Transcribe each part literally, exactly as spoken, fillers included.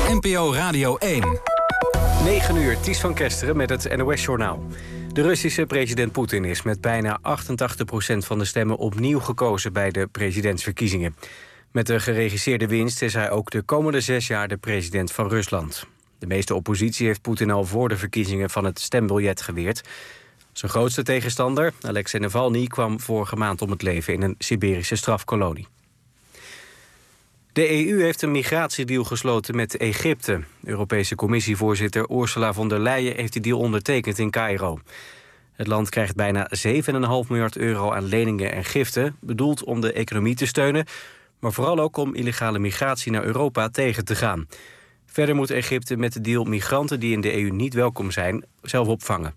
N P O Radio één. negen uur, Ties van Kesteren met het N O S-journaal. De Russische president Poetin is met bijna achtentachtig procent van de stemmen opnieuw gekozen bij de presidentsverkiezingen. Met de geregisseerde winst is hij ook de komende zes jaar de president van Rusland. De meeste oppositie heeft Poetin al voor de verkiezingen van het stembiljet geweerd. Zijn grootste tegenstander, Alexei Navalny, kwam vorige maand om het leven in een Siberische strafkolonie. De E U heeft een migratiedeal gesloten met Egypte. Europese Commissievoorzitter Ursula von der Leyen heeft die deal ondertekend in Caïro. Het land krijgt bijna zeven komma vijf miljard euro aan leningen en giften, bedoeld om de economie te steunen, maar vooral ook om illegale migratie naar Europa tegen te gaan. Verder moet Egypte met de deal migranten die in de E U niet welkom zijn zelf opvangen.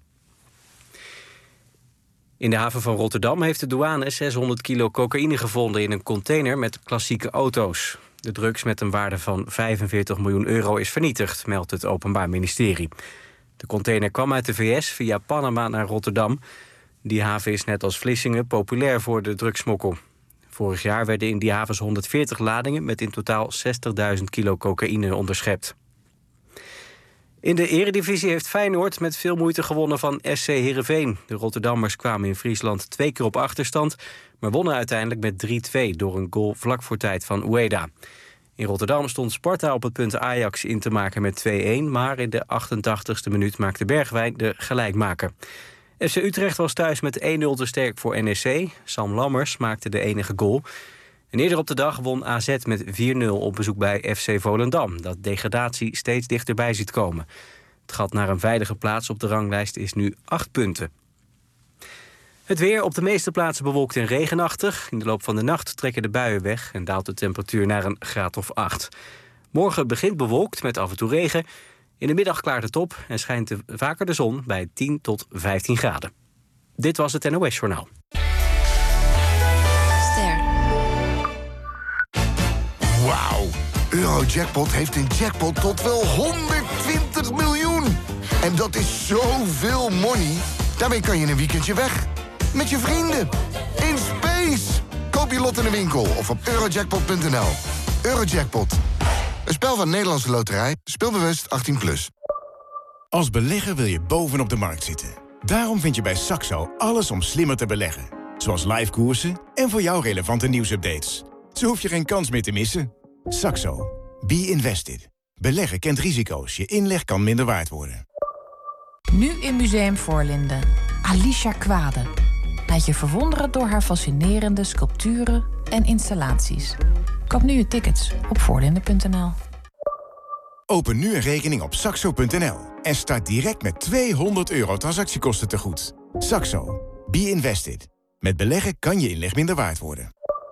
In de haven van Rotterdam heeft de douane zeshonderd kilo cocaïne gevonden in een container met klassieke auto's. De drugs met een waarde van vijfenveertig miljoen euro is vernietigd, meldt het Openbaar Ministerie. De container kwam uit de V S via Panama naar Rotterdam. Die haven is net als Vlissingen populair voor de drugssmokkel. Vorig jaar werden in die havens honderdveertig ladingen met in totaal zestigduizend kilo cocaïne onderschept. In de Eredivisie heeft Feyenoord met veel moeite gewonnen van S C Heerenveen. De Rotterdammers kwamen in Friesland twee keer op achterstand, maar wonnen uiteindelijk met drie twee door een goal vlak voor tijd van Ueda. In Rotterdam stond Sparta op het punt Ajax in te maken met twee-een, maar in de achtentachtigste minuut maakte Bergwijn de gelijkmaker. F C Utrecht was thuis met één nul te sterk voor N E C. Sam Lammers maakte de enige goal. En eerder op de dag won A Z met vier nul op bezoek bij F C Volendam, dat degradatie steeds dichterbij ziet komen. Het gat naar een veilige plaats op de ranglijst is nu acht punten. Het weer op de meeste plaatsen bewolkt en regenachtig. In de loop van de nacht trekken de buien weg en daalt de temperatuur naar een graad of acht. Morgen begint bewolkt met af en toe regen. In de middag klaart het op en schijnt de, vaker de zon bij tien tot vijftien graden. Dit was het N O S-journaal. Wauw, Eurojackpot heeft een jackpot tot wel honderdtwintig miljoen. En dat is zoveel money. Daarmee kan je een weekendje weg. Met je vrienden. In space. Koop je lot in de winkel of op eurojackpot punt n l. Eurojackpot. Een spel van Nederlandse Loterij. Speelbewust achttien plus. Als belegger wil je bovenop de markt zitten. Daarom vind je bij Saxo alles om slimmer te beleggen. Zoals live koersen en voor jou relevante nieuwsupdates. Zo hoef je geen kans meer te missen. Saxo. Be invested. Beleggen kent risico's. Je inleg kan minder waard worden. Nu in Museum Voorlinden. Alicia Kwade. Laat je verwonderen door haar fascinerende sculpturen en installaties. Koop nu je tickets op voorlinden punt n l. Open nu een rekening op saxo punt n l en start direct met tweehonderd euro transactiekosten tegoed. Saxo. Be invested. Met beleggen kan je inleg minder waard worden.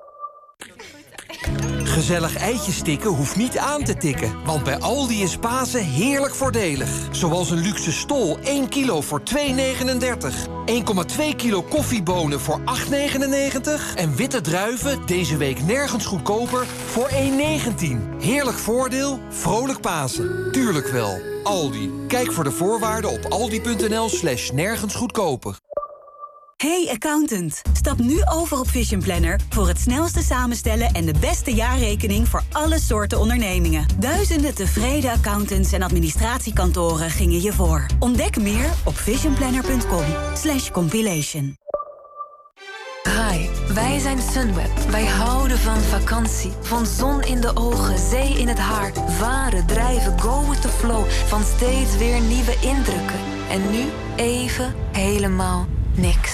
Gezellig eitjes stikken hoeft niet aan te tikken. Want bij Aldi is Pasen heerlijk voordelig. Zoals een luxe stol één kilo voor twee negenendertig. één komma twee kilo koffiebonen voor acht negenennegentig. En witte druiven deze week nergens goedkoper voor één negentien. Heerlijk voordeel, vrolijk Pasen. Tuurlijk wel. Aldi. Kijk voor de voorwaarden op aldi punt n l slash nergens goedkoper. Hey accountant, stap nu over op Vision Planner voor het snelste samenstellen en de beste jaarrekening voor alle soorten ondernemingen. Duizenden tevreden accountants en administratiekantoren gingen je voor. Ontdek meer op vision planner punt com slash compilation. Hi, wij zijn Sunweb. Wij houden van vakantie. Van zon in de ogen, zee in het haar. Varen, drijven, go with the flow. Van steeds weer nieuwe indrukken. En nu even helemaal niks.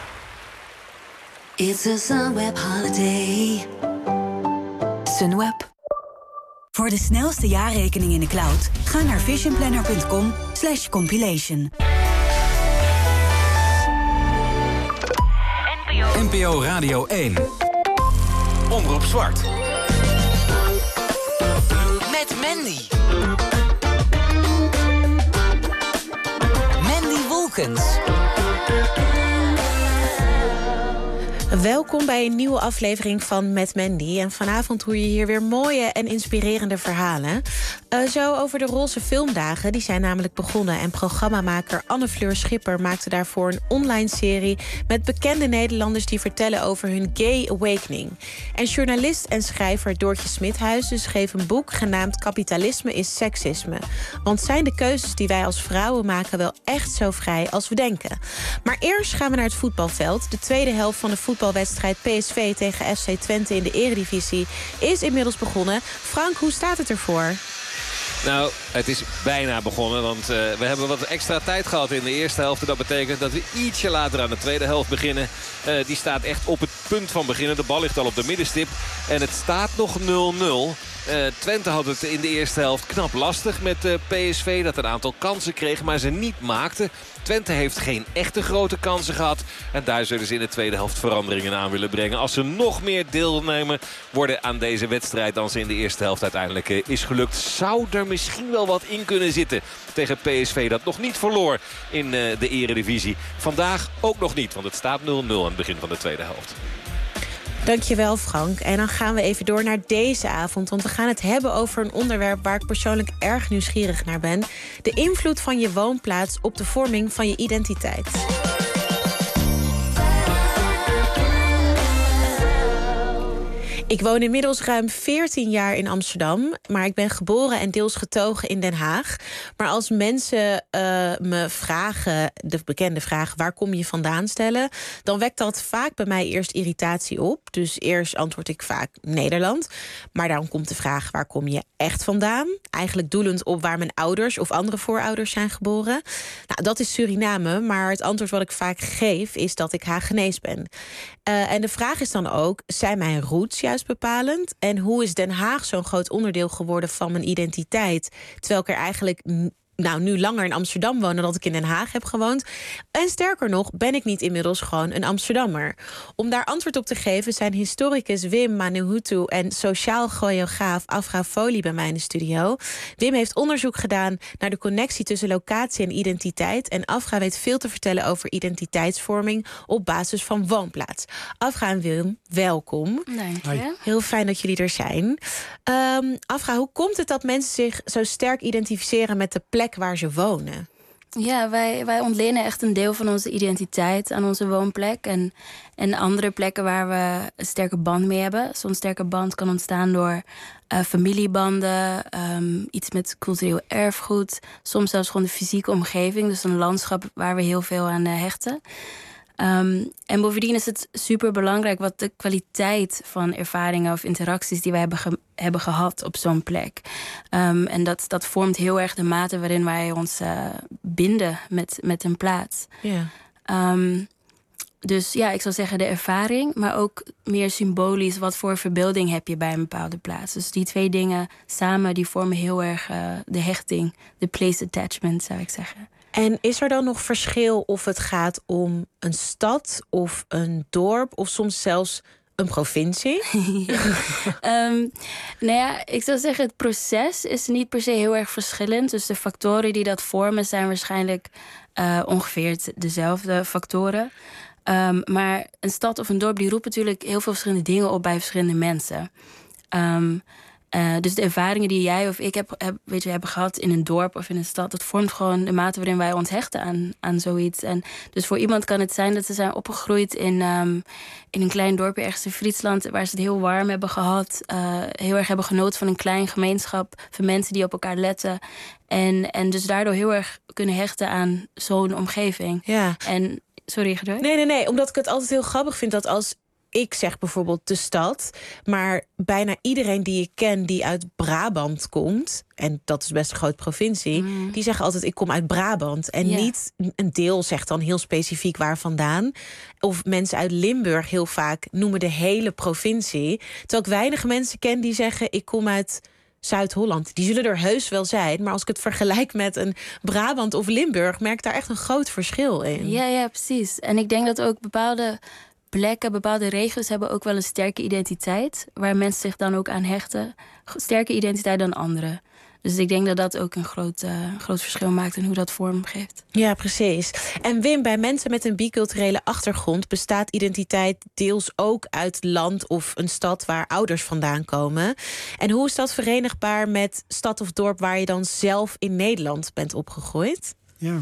It's a Sunweb holiday. Sunweb. Voor de snelste jaarrekening in de cloud, ga naar vision planner punt com slash compilation. N P O Radio één. Omroep Zwart. Met Mandy. Mandy Wolkens. Welkom bij een nieuwe aflevering van Met Mandy. En vanavond hoor je hier weer mooie en inspirerende verhalen. Uh, zo over de Roze Filmdagen. Die zijn namelijk begonnen. En programmamaker Anne-Fleur Schipper maakte daarvoor een online serie met bekende Nederlanders die vertellen over hun gay awakening. En journalist en schrijver Doortje Smithuis dus schreef een boek genaamd Kapitalisme is Seksisme. Want zijn de keuzes die wij als vrouwen maken wel echt zo vrij als we denken? Maar eerst gaan we naar het voetbalveld. De tweede helft van de voetbalwedstrijd P S V tegen F C Twente in de Eredivisie is inmiddels begonnen. Frank, hoe staat het ervoor? Nou, het is bijna begonnen, want uh, we hebben wat extra tijd gehad in de eerste helft. En dat betekent dat we ietsje later aan de tweede helft beginnen. Uh, die staat echt op het punt van beginnen. De bal ligt al op de middenstip en het staat nog nul nul. Uh, Twente had het in de eerste helft knap lastig met uh, P S V. Dat een aantal kansen kreeg, maar ze niet maakte. Twente heeft geen echte grote kansen gehad. En daar zullen ze in de tweede helft veranderingen aan willen brengen. Als ze nog meer deelnemen worden aan deze wedstrijd dan ze in de eerste helft uiteindelijk uh, is gelukt. Zou er misschien wel wat in kunnen zitten tegen P S V dat nog niet verloor in uh, de Eredivisie. Vandaag ook nog niet, want het staat nul nul aan het begin van de tweede helft. Dankjewel, Frank. En dan gaan we even door naar deze avond. Want we gaan het hebben over een onderwerp waar ik persoonlijk erg nieuwsgierig naar ben. De invloed van je woonplaats op de vorming van je identiteit. Ik woon inmiddels ruim veertien jaar in Amsterdam. Maar ik ben geboren en deels getogen in Den Haag. Maar als mensen uh, me vragen, de bekende vraag, waar kom je vandaan stellen, dan wekt dat vaak bij mij eerst irritatie op. Dus eerst antwoord ik vaak Nederland. Maar dan komt de vraag, waar kom je echt vandaan? Eigenlijk doelend op waar mijn ouders of andere voorouders zijn geboren. Nou, dat is Suriname, maar het antwoord wat ik vaak geef is dat ik Hagenees ben. Uh, en de vraag is dan ook, zijn mijn roots juist bepalend? En hoe is Den Haag zo'n groot onderdeel geworden van mijn identiteit? Terwijl ik er eigenlijk nou, nu langer in Amsterdam woon dan dat ik in Den Haag heb gewoond. En sterker nog, ben ik niet inmiddels gewoon een Amsterdammer. Om daar antwoord op te geven zijn historicus Wim Manuhutu en sociaal choreograaf Afra Folie bij mij in de studio. Wim heeft onderzoek gedaan naar de connectie tussen locatie en identiteit. En Afra weet veel te vertellen over identiteitsvorming op basis van woonplaats. Afra en Wim, welkom. Dank je. Heel fijn dat jullie er zijn. Um, Afra, hoe komt het dat mensen zich zo sterk identificeren met de plek waar ze wonen? Ja, wij, wij ontlenen echt een deel van onze identiteit aan onze woonplek. En, en andere plekken waar we een sterke band mee hebben. Zo'n sterke band kan ontstaan door uh, familiebanden, um, iets met cultureel erfgoed. Soms zelfs gewoon de fysieke omgeving. Dus een landschap waar we heel veel aan uh, hechten. Um, en bovendien is het super belangrijk wat de kwaliteit van ervaringen of interacties die wij hebben, ge- hebben gehad op zo'n plek. Um, en dat, dat vormt heel erg de mate waarin wij ons uh, binden met, met een plaats. Yeah. Um, dus ja, ik zou zeggen de ervaring, maar ook meer symbolisch wat voor verbeelding heb je bij een bepaalde plaats. Dus die twee dingen samen die vormen heel erg uh, de hechting, de place attachment zou ik zeggen. En is er dan nog verschil of het gaat om een stad of een dorp of soms zelfs een provincie? ja. um, nou ja, ik zou zeggen het proces is niet per se heel erg verschillend. Dus de factoren die dat vormen zijn waarschijnlijk uh, ongeveer dezelfde factoren. Um, maar een stad of een dorp die roept natuurlijk heel veel verschillende dingen op bij verschillende mensen. Um, Uh, dus de ervaringen die jij of ik heb, heb, weet je, hebben gehad in een dorp of in een stad, dat vormt gewoon de mate waarin wij ons hechten aan, aan zoiets. En dus voor iemand kan het zijn dat ze zijn opgegroeid in, um, in een klein dorpje ergens in Friesland, waar ze het heel warm hebben gehad. Uh, heel erg hebben genoten van een klein gemeenschap, van mensen die op elkaar letten. En, en dus daardoor heel erg kunnen hechten aan zo'n omgeving. Ja. En, sorry, ga door. Nee, nee, nee, omdat ik het altijd heel grappig vind dat als ik zeg bijvoorbeeld de stad, maar bijna iedereen die ik ken die uit Brabant komt, en dat is best een grote provincie, mm. die zeggen altijd ik kom uit Brabant. En yeah. niet een deel zegt dan heel specifiek waar vandaan. Of mensen uit Limburg heel vaak noemen de hele provincie. Terwijl ik weinig mensen ken die zeggen ik kom uit Zuid-Holland. Die zullen er heus wel zijn, maar als ik het vergelijk met een Brabant of Limburg, merk ik daar echt een groot verschil in. Ja, ja, precies. En ik denk dat ook bepaalde plekken, bepaalde regio's hebben ook wel een sterke identiteit, waar mensen zich dan ook aan hechten. Sterke identiteit dan andere. Dus ik denk dat dat ook een groot, uh, groot verschil maakt in hoe dat vorm geeft. Ja, precies. En Wim, bij mensen met een biculturele achtergrond bestaat identiteit deels ook uit land of een stad waar ouders vandaan komen. En hoe is dat verenigbaar met stad of dorp waar je dan zelf in Nederland bent opgegroeid? Ja,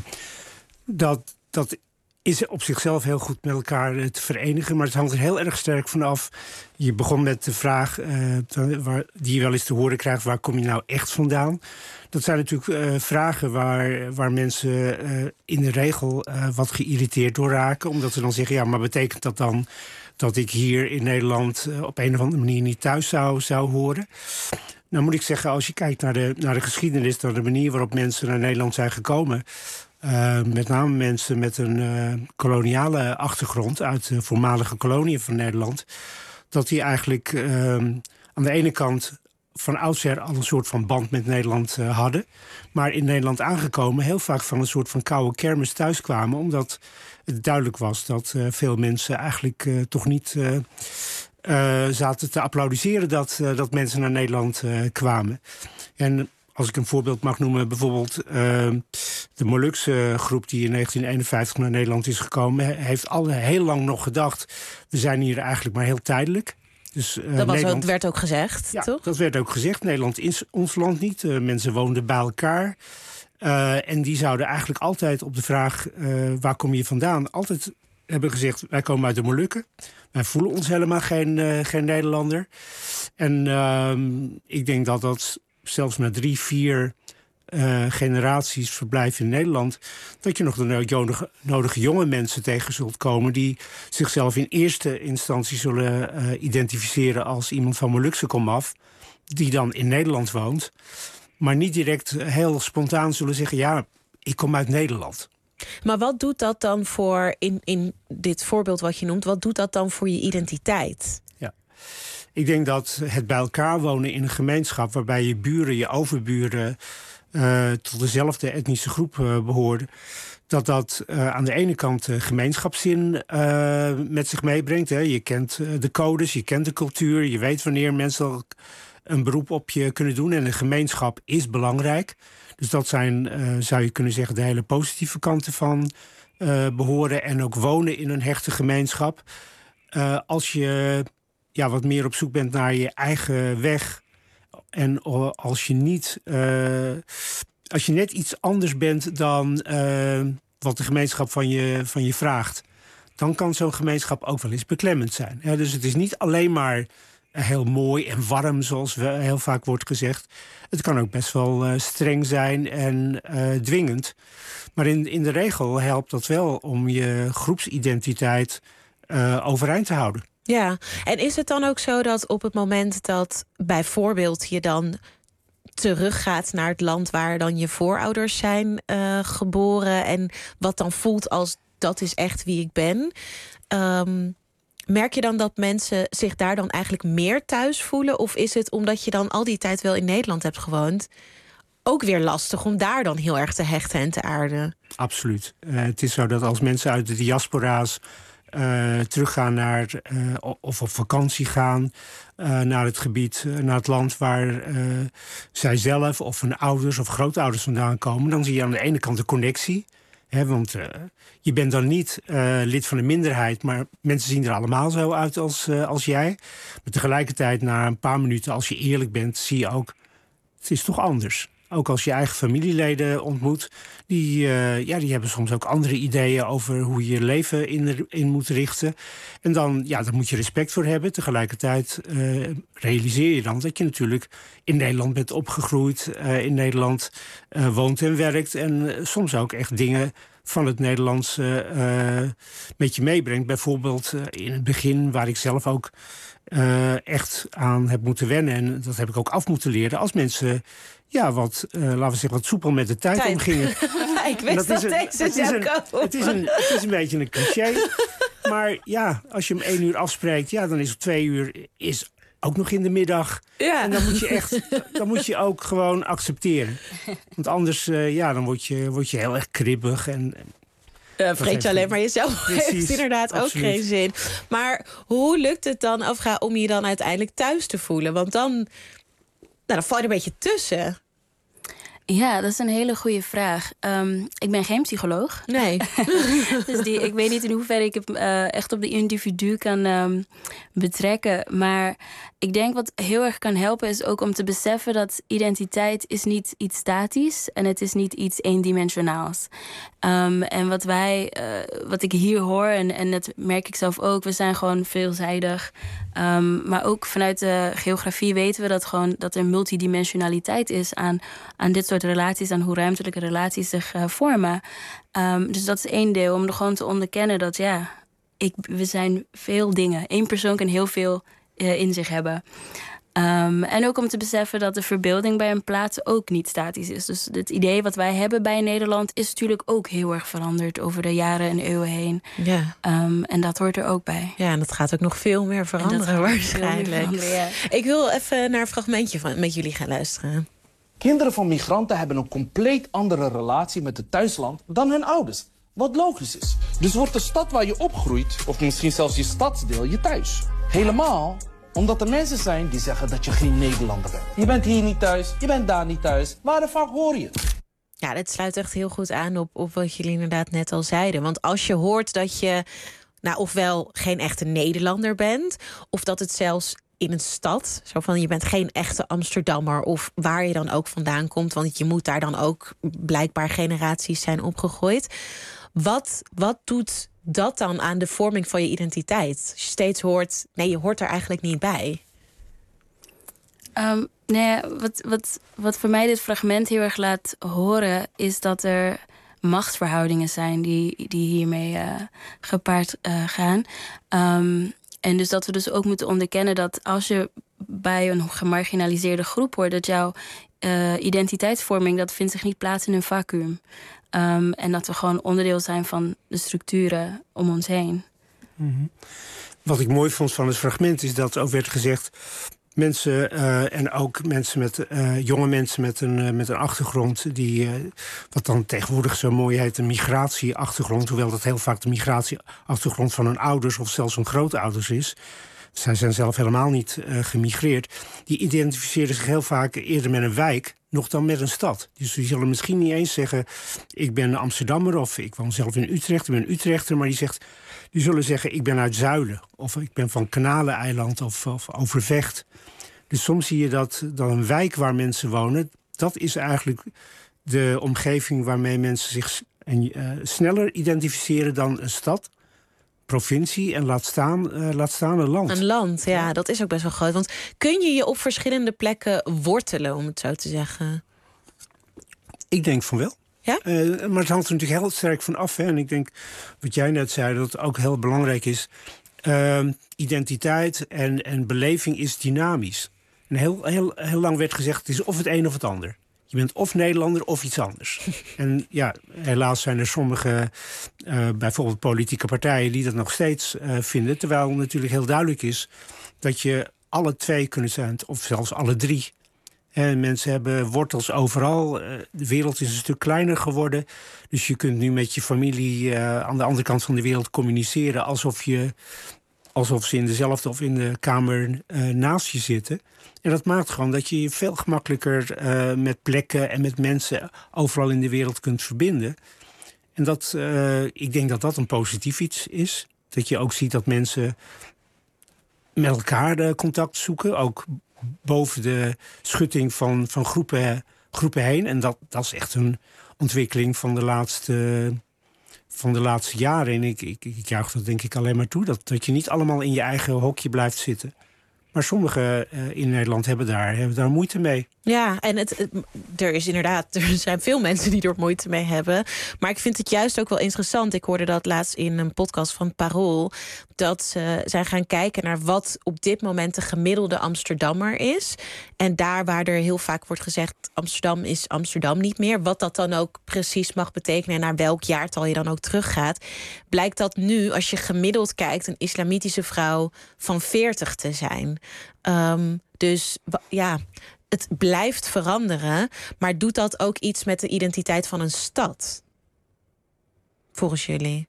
dat, dat is op zichzelf heel goed met elkaar te verenigen. Maar het hangt er heel erg sterk vanaf. Je begon met de vraag uh, waar, die je wel eens te horen krijgt: waar kom je nou echt vandaan? Dat zijn natuurlijk uh, vragen waar, waar mensen uh, in de regel uh, wat geïrriteerd door raken. Omdat ze dan zeggen: ja, maar betekent dat dan dat ik hier in Nederland uh, op een of andere manier niet thuis zou, zou horen? Nou moet ik zeggen, als je kijkt naar de, naar de geschiedenis, naar de manier waarop mensen naar Nederland zijn gekomen. Uh, met name mensen met een uh, koloniale achtergrond uit de voormalige koloniën van Nederland. Dat die eigenlijk uh, aan de ene kant van oudsher al een soort van band met Nederland uh, hadden. Maar in Nederland aangekomen heel vaak van een soort van koude kermis thuis kwamen. Omdat het duidelijk was dat uh, veel mensen eigenlijk uh, toch niet uh, uh, zaten te applaudisseren dat, uh, dat mensen naar Nederland uh, kwamen. En als ik een voorbeeld mag noemen, bijvoorbeeld uh, de Molukse groep die in negentien eenenvijftig naar Nederland is gekomen, heeft al heel lang nog gedacht: we zijn hier eigenlijk maar heel tijdelijk. Dus, uh, dat was Nederland, ook, werd ook gezegd, ja, toch? Dat werd ook gezegd. Nederland is ons land niet. Uh, mensen woonden bij elkaar. Uh, en die zouden eigenlijk altijd op de vraag: uh, waar kom je vandaan? Altijd hebben gezegd: wij komen uit de Molukken. Wij voelen ons helemaal geen, uh, geen Nederlander. En uh, ik denk dat dat zelfs na drie, vier uh, generaties verblijf in Nederland, dat je nog de nodige, nodige jonge mensen tegen zult komen die zichzelf in eerste instantie zullen uh, identificeren als iemand van Molukse komaf, die dan in Nederland woont, maar niet direct heel spontaan zullen zeggen: ja, ik kom uit Nederland. Maar wat doet dat dan voor, in, in dit voorbeeld wat je noemt, wat doet dat dan voor je identiteit? Ja. Ik denk dat het bij elkaar wonen in een gemeenschap waarbij je buren, je overburen uh, tot dezelfde etnische groep uh, behoorden, dat dat uh, aan de ene kant uh, gemeenschapszin uh, met zich meebrengt. Hè. Je kent uh, de codes, je kent de cultuur, je weet wanneer mensen een beroep op je kunnen doen. En een gemeenschap is belangrijk. Dus dat zijn, uh, zou je kunnen zeggen, de hele positieve kanten van uh, behoren en ook wonen in een hechte gemeenschap. Uh, als je ja, wat meer op zoek bent naar je eigen weg en als je niet, uh, als je net iets anders bent dan uh, wat de gemeenschap van je, van je vraagt, dan kan zo'n gemeenschap ook wel eens beklemmend zijn. Ja, dus het is niet alleen maar heel mooi en warm, zoals we heel vaak wordt gezegd. Het kan ook best wel uh, streng zijn en uh, dwingend. Maar in, in de regel helpt dat wel om je groepsidentiteit uh, overeind te houden. Ja, en is het dan ook zo dat op het moment dat bijvoorbeeld je dan teruggaat naar het land waar dan je voorouders zijn uh, geboren en wat dan voelt als dat is echt wie ik ben, um, merk je dan dat mensen zich daar dan eigenlijk meer thuis voelen? Of is het omdat je dan al die tijd wel in Nederland hebt gewoond ook weer lastig om daar dan heel erg te hechten en te aarden? Absoluut. Uh, het is zo dat als mensen uit de diaspora's Uh, teruggaan naar, uh, of op vakantie gaan uh, naar het gebied, uh, naar het land waar uh, zij zelf of hun ouders of grootouders vandaan komen, dan zie je aan de ene kant de connectie. Hè, want uh, je bent dan niet uh, lid van een minderheid, maar mensen zien er allemaal zo uit als, uh, als jij. Maar tegelijkertijd, na een paar minuten, als je eerlijk bent, zie je ook, het is toch anders. Ook als je eigen familieleden ontmoet, die, uh, ja, die hebben soms ook andere ideeën over hoe je je leven in, in moet richten. En dan, ja, daar moet je respect voor hebben. Tegelijkertijd uh, realiseer je dan dat je natuurlijk in Nederland bent opgegroeid, uh, in Nederland uh, woont en werkt. En uh, soms ook echt dingen van het Nederlands uh, uh, met je meebrengt. Bijvoorbeeld uh, in het begin, waar ik zelf ook uh, echt aan heb moeten wennen. En dat heb ik ook af moeten leren. Als mensen ja, wat, uh, laten we zeggen, wat soepel met de tijd, tijd. omgingen. Ik wist dat, dat een, deze het zou een, komen. Het is, een, het is een beetje een cliché. Maar ja, als je om één uur afspreekt, ja, dan is het twee uur is ook nog in de middag. Ja. En dan moet je echt, dan moet je ook gewoon accepteren. Want anders, uh, ja, dan word je, word je heel erg kribbig en Uh, vreet je alleen maar jezelf. Precies, heeft inderdaad absoluut ook geen zin. Maar hoe lukt het dan, Afra, om je dan uiteindelijk thuis te voelen? Want dan dan val je er een beetje tussen. Ja, dat is een hele goede vraag. Um, ik ben geen psycholoog. Nee. Dus die, ik weet niet in hoeverre ik het uh, echt op de individu kan um, betrekken. Maar ik denk wat heel erg kan helpen is ook om te beseffen dat identiteit is niet iets statisch en het is niet iets eendimensionaals. Um, en wat wij, uh, wat ik hier hoor, en, en dat merk ik zelf ook, we zijn gewoon veelzijdig. Um, maar ook vanuit de geografie weten we dat gewoon dat er multidimensionaliteit is aan, aan dit soort relaties, aan hoe ruimtelijke relaties zich uh, vormen. Um, dus dat is één deel, om er gewoon te onderkennen dat ja, ik, we zijn veel dingen. Eén persoon kan heel veel uh, in zich hebben. Um, en ook om te beseffen dat de verbeelding bij een plaats ook niet statisch is. Dus het idee wat wij hebben bij Nederland is natuurlijk ook heel erg veranderd over de jaren en eeuwen heen. Ja. Um, en dat hoort er ook bij. Ja, en dat gaat ook nog veel meer veranderen waarschijnlijk. Meer veranderen, ja. Ik wil even naar een fragmentje van, met jullie gaan luisteren. Kinderen van migranten hebben een compleet andere relatie met het thuisland dan hun ouders. Wat logisch is. Dus wordt de stad waar je opgroeit, of misschien zelfs je stadsdeel, je thuis. Helemaal omdat er mensen zijn die zeggen dat je geen Nederlander bent. Je bent hier niet thuis, je bent daar niet thuis. Waar de fuck hoor je het? Ja, dat sluit echt heel goed aan op, op wat jullie inderdaad net al zeiden. Want als je hoort dat je nou ofwel geen echte Nederlander bent, of dat het zelfs in een stad, zo van je bent geen echte Amsterdammer, of waar je dan ook vandaan komt, want je moet daar dan ook blijkbaar generaties zijn opgegroeid. Wat, wat doet dat dan aan de vorming van je identiteit? Als je steeds hoort, nee, je hoort er eigenlijk niet bij. Um, nee, wat, wat, wat voor mij dit fragment heel erg laat horen, is dat er machtsverhoudingen zijn die, die hiermee uh, gepaard uh, gaan. Um, en dus dat we dus ook moeten onderkennen dat als je bij een gemarginaliseerde groep hoort, dat jouw uh, identiteitsvorming, dat vindt zich niet plaats in een vacuüm. Um, en dat we gewoon onderdeel zijn van de structuren om ons heen. Mm-hmm. Wat ik mooi vond van het fragment is dat ook werd gezegd, mensen uh, en ook mensen met uh, jonge mensen met een, uh, met een achtergrond die, uh, wat dan tegenwoordig zo mooi heet, een migratieachtergrond, hoewel dat heel vaak de migratieachtergrond van hun ouders of zelfs hun grootouders is. Zij zijn zelf helemaal niet uh, gemigreerd. Die identificeren zich heel vaak eerder met een wijk nog dan met een stad. Dus die zullen misschien niet eens zeggen, ik ben Amsterdammer of ik woon zelf in Utrecht, ik ben Utrechter, maar die, zegt, die zullen zeggen, ik ben uit Zuilen of ik ben van Kanaleneiland of, of Overvecht. Dus soms zie je dat, dat een wijk waar mensen wonen, dat is eigenlijk de omgeving waarmee mensen zich uh, sneller identificeren dan een stad, provincie en laat staan, uh, laat staan een land. Een land, ja, ja, dat is ook best wel groot. Want kun je je op verschillende plekken wortelen, om het zo te zeggen? Ik denk van wel. Ja? Uh, maar het hangt er natuurlijk heel sterk van af. Hè? En ik denk, wat jij net zei, dat het ook heel belangrijk is. Uh, identiteit en, en beleving is dynamisch. En heel, heel, heel lang werd gezegd, het is of het een of het ander. Je bent of Nederlander of iets anders. En ja, helaas zijn er sommige, uh, bijvoorbeeld politieke partijen, die dat nog steeds uh, vinden. Terwijl natuurlijk heel duidelijk is dat je alle twee kunt zijn, of zelfs alle drie. En mensen hebben wortels overal. Uh, de wereld is een stuk kleiner geworden. Dus je kunt nu met je familie uh, aan de andere kant van de wereld communiceren alsof je, alsof ze in dezelfde of in de kamer uh, naast je zitten. En dat maakt gewoon dat je je veel gemakkelijker uh, met plekken en met mensen overal in de wereld kunt verbinden. En dat, uh, ik denk dat dat een positief iets is. Dat je ook ziet dat mensen met elkaar uh, contact zoeken. Ook boven de schutting van, van groepen, groepen heen. En dat, dat is echt een ontwikkeling van de laatste, van de laatste jaren. En ik, ik, ik juich dat denk ik alleen maar toe. Dat, dat je niet allemaal in je eigen hokje blijft zitten. Maar sommigen uh, in Nederland hebben daar, hebben daar moeite mee. Ja, en het, het, er is inderdaad, er zijn veel mensen die er moeite mee hebben. Maar ik vind het juist ook wel interessant. Ik hoorde dat laatst in een podcast van Parool, dat ze zijn gaan kijken naar wat op dit moment de gemiddelde Amsterdammer is. En daar waar er heel vaak wordt gezegd, Amsterdam is Amsterdam niet meer. Wat dat dan ook precies mag betekenen en naar welk jaartal je dan ook teruggaat. Blijkt dat nu, als je gemiddeld kijkt, een islamitische vrouw van veertig te zijn. Um, dus ja, het blijft veranderen. Maar doet dat ook iets met de identiteit van een stad? Volgens jullie?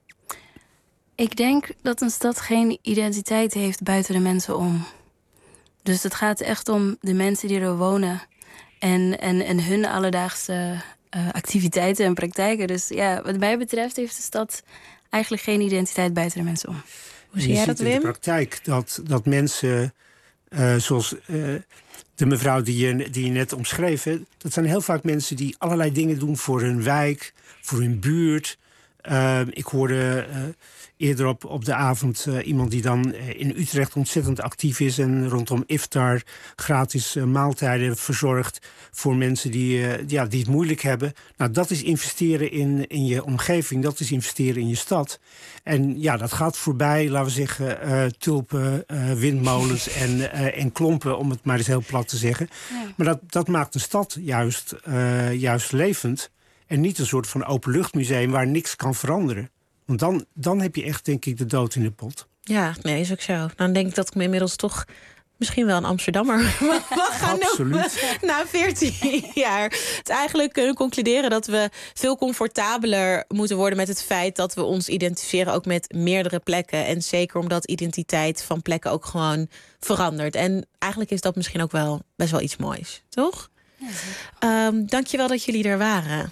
Ik denk dat een stad geen identiteit heeft buiten de mensen om. Dus het gaat echt om de mensen die er wonen. En, en, en hun alledaagse uh, activiteiten en praktijken. Dus ja, wat mij betreft heeft de stad eigenlijk geen identiteit buiten de mensen om. Hoe zie jij dat, Wim? Je ziet in de praktijk dat, dat mensen, uh, zoals uh, de mevrouw die je, die je net omschreef... Hè, dat zijn heel vaak mensen die allerlei dingen doen voor hun wijk, voor hun buurt. Uh, ik hoorde uh, eerder op, op de avond uh, iemand die dan uh, in Utrecht ontzettend actief is... en rondom iftar gratis uh, maaltijden verzorgt voor mensen die, uh, ja, die het moeilijk hebben. Nou, dat is investeren in, in je omgeving, dat is investeren in je stad. En ja, dat gaat voorbij, laten we zeggen, uh, tulpen, uh, windmolens en, uh, en klompen... om het maar eens heel plat te zeggen. Ja. Maar dat, dat maakt een stad juist, uh, juist levend... En niet een soort van openluchtmuseum waar niks kan veranderen. Want dan, dan heb je echt, denk ik, de dood in de pot. Ja, nee, is ook zo. Dan denk ik dat ik me inmiddels toch misschien wel een Amsterdammer mag gaan noemen. Na veertien jaar. Het eigenlijk kunnen concluderen dat we veel comfortabeler moeten worden met het feit dat we ons identificeren ook met meerdere plekken. En zeker omdat identiteit van plekken ook gewoon verandert. En eigenlijk is dat misschien ook wel best wel iets moois, toch? Ja, um, dank je wel dat jullie er waren.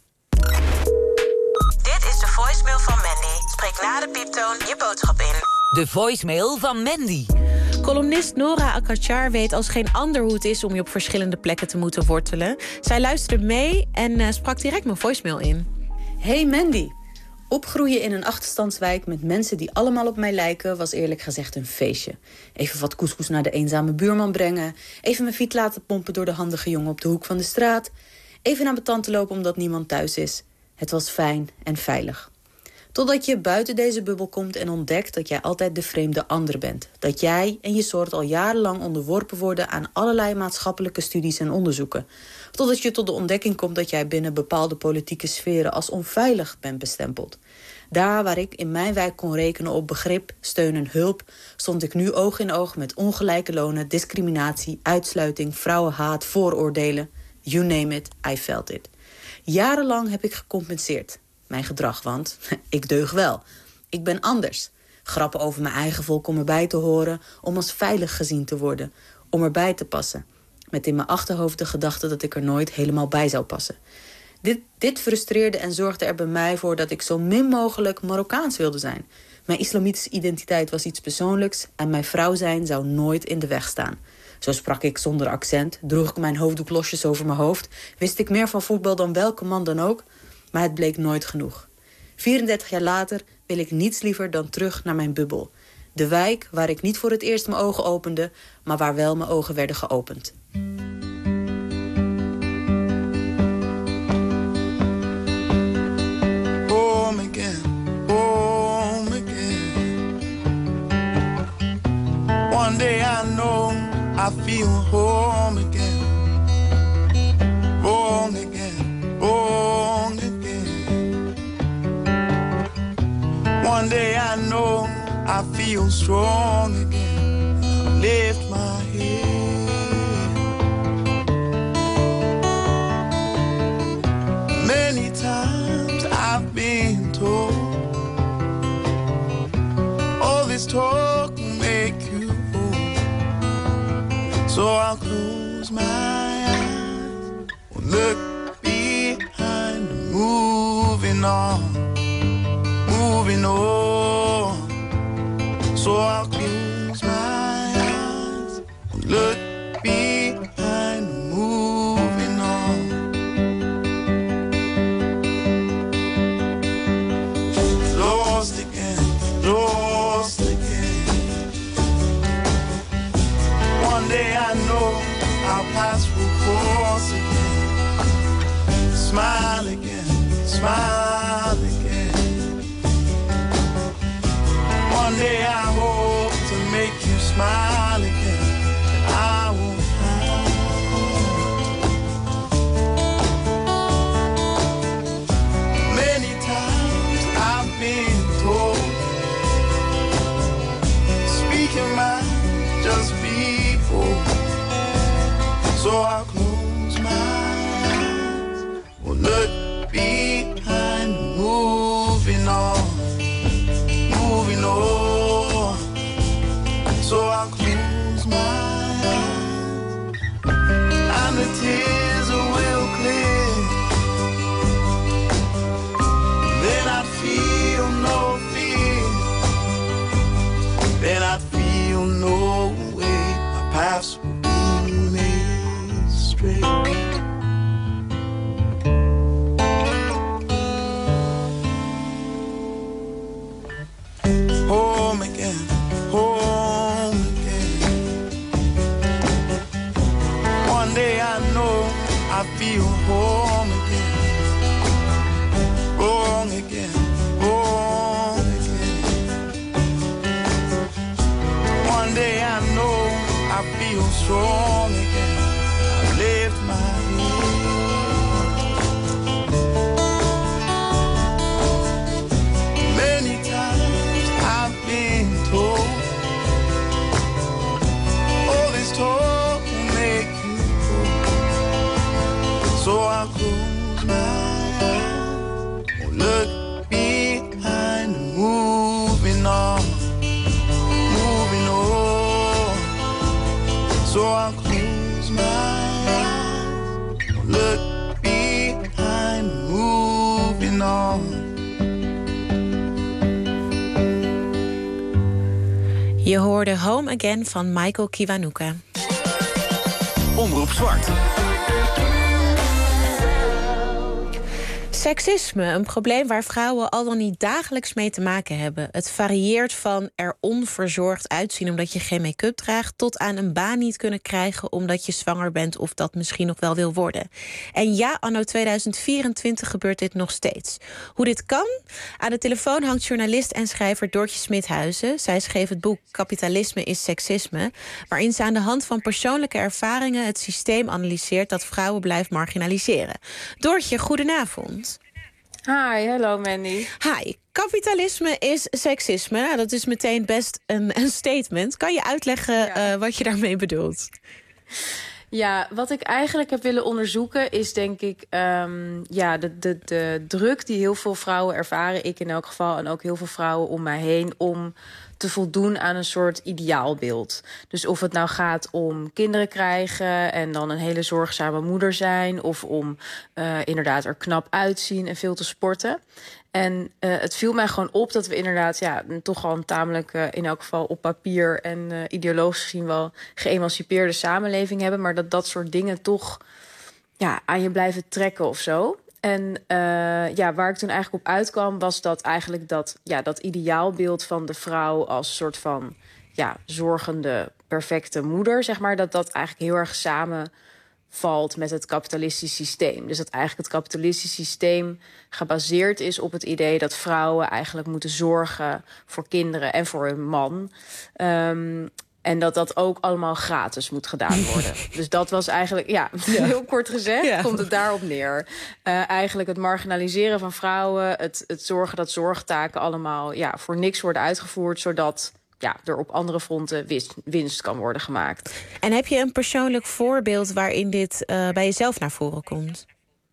Dit is de voicemail van Mandy. Spreek na de pieptoon je boodschap in. De voicemail van Mandy. Columnist Nora Akachar weet als geen ander hoe het is om je op verschillende plekken te moeten wortelen. Zij luisterde mee en uh, sprak direct mijn voicemail in. Hey Mandy. Opgroeien in een achterstandswijk met mensen die allemaal op mij lijken... was eerlijk gezegd een feestje. Even wat couscous naar de eenzame buurman brengen. Even mijn fiets laten pompen door de handige jongen op de hoek van de straat. Even naar mijn tante lopen omdat niemand thuis is. Het was fijn en veilig. Totdat je buiten deze bubbel komt en ontdekt dat jij altijd de vreemde ander bent. Dat jij en je soort al jarenlang onderworpen worden aan allerlei maatschappelijke studies en onderzoeken. Totdat je tot de ontdekking komt dat jij binnen bepaalde politieke sferen als onveilig bent bestempeld. Daar waar ik in mijn wijk kon rekenen op begrip, steun en hulp, stond ik nu oog in oog met ongelijke lonen, discriminatie, uitsluiting, vrouwenhaat, vooroordelen. You name it, I felt it. Jarenlang heb ik gecompenseerd. Mijn gedrag, want ik deug wel. Ik ben anders. Grappen over mijn eigen volk om erbij te horen, om als veilig gezien te worden, om erbij te passen. Met in mijn achterhoofd de gedachte dat ik er nooit helemaal bij zou passen. Dit, dit frustreerde en zorgde er bij mij voor dat ik zo min mogelijk Marokkaans wilde zijn. Mijn islamitische identiteit was iets persoonlijks en mijn vrouw zijn zou nooit in de weg staan. Zo sprak ik zonder accent, droeg ik mijn hoofddoek losjes over mijn hoofd, wist ik meer van voetbal dan welke man dan ook, maar het bleek nooit genoeg. vierendertig jaar later wil ik niets liever dan terug naar mijn bubbel. De wijk waar ik niet voor het eerst mijn ogen opende, maar waar wel mijn ogen werden geopend. Home again, home again. One day I know I feel home again. Home again, home again. One day I know I feel strong again. Lift my head. Many times I've been told all this talk will make you old. So I'll close my eyes, look behind, moving on, moving on. So I'll close my eyes, look behind, moving on. Lost again, lost again. One day I know I'll pass through course again. Smile again, smile again. One day I hope to make you smile again. I won't hide. Many times I've been told, speak your mind, just be bold. So I'll close my eyes, will look behind. home again. Wrong again, wrong again. One day I know I feel strong again. I lift my head. Many times I've been told, all this talk will make you go. So I close my eyes, look behind, moving on, moving on. So I close my eyes, look behind, moving on. Je hoorde Home Again van Michael Kiwanuka. Omroep Zwart. Seksisme, een probleem waar vrouwen al dan niet dagelijks mee te maken hebben. Het varieert van er onverzorgd uitzien omdat je geen make-up draagt, tot aan een baan niet kunnen krijgen omdat je zwanger bent of dat misschien nog wel wil worden. En ja, anno tweeduizend vierentwintig gebeurt dit nog steeds. Hoe dit kan? Aan de telefoon hangt journalist en schrijver Doortje Smithuizen. Zij schreef het boek Kapitalisme is Seksisme, waarin ze aan de hand van persoonlijke ervaringen het systeem analyseert dat vrouwen blijft marginaliseren. Doortje, goedenavond. Hi, hallo Mandy. Hi, kapitalisme is seksisme. Nou, dat is meteen best een, een statement. Kan je uitleggen ja. uh, wat je daarmee bedoelt? Ja, wat ik eigenlijk heb willen onderzoeken is denk ik um, ja, de, de, de druk die heel veel vrouwen ervaren, ik in elk geval, en ook heel veel vrouwen om mij heen, om te voldoen aan een soort ideaalbeeld. Dus of het nou gaat om kinderen krijgen en dan een hele zorgzame moeder zijn, of om uh, inderdaad er knap uitzien en veel te sporten. En uh, het viel mij gewoon op dat we inderdaad ja, toch al een tamelijk, uh, in elk geval op papier en uh, ideologisch gezien wel geëmancipeerde samenleving hebben, maar dat dat soort dingen toch ja, aan je blijven trekken of zo. En uh, ja, waar ik toen eigenlijk op uitkwam was dat eigenlijk dat, ja, dat ideaalbeeld van de vrouw als soort van ja, zorgende, perfecte moeder, zeg maar, dat dat eigenlijk heel erg samenvalt met het kapitalistisch systeem. Dus dat eigenlijk het kapitalistisch systeem gebaseerd is op het idee dat vrouwen eigenlijk moeten zorgen voor kinderen en voor hun man. Um, En dat dat ook allemaal gratis moet gedaan worden. Dus dat was eigenlijk, ja, ja. heel kort gezegd, ja. komt het daarop neer. Uh, eigenlijk het marginaliseren van vrouwen, het, het zorgen dat zorgtaken allemaal ja, voor niks worden uitgevoerd, zodat ja, er op andere fronten winst, winst kan worden gemaakt. En heb je een persoonlijk voorbeeld waarin dit uh, bij jezelf naar voren komt?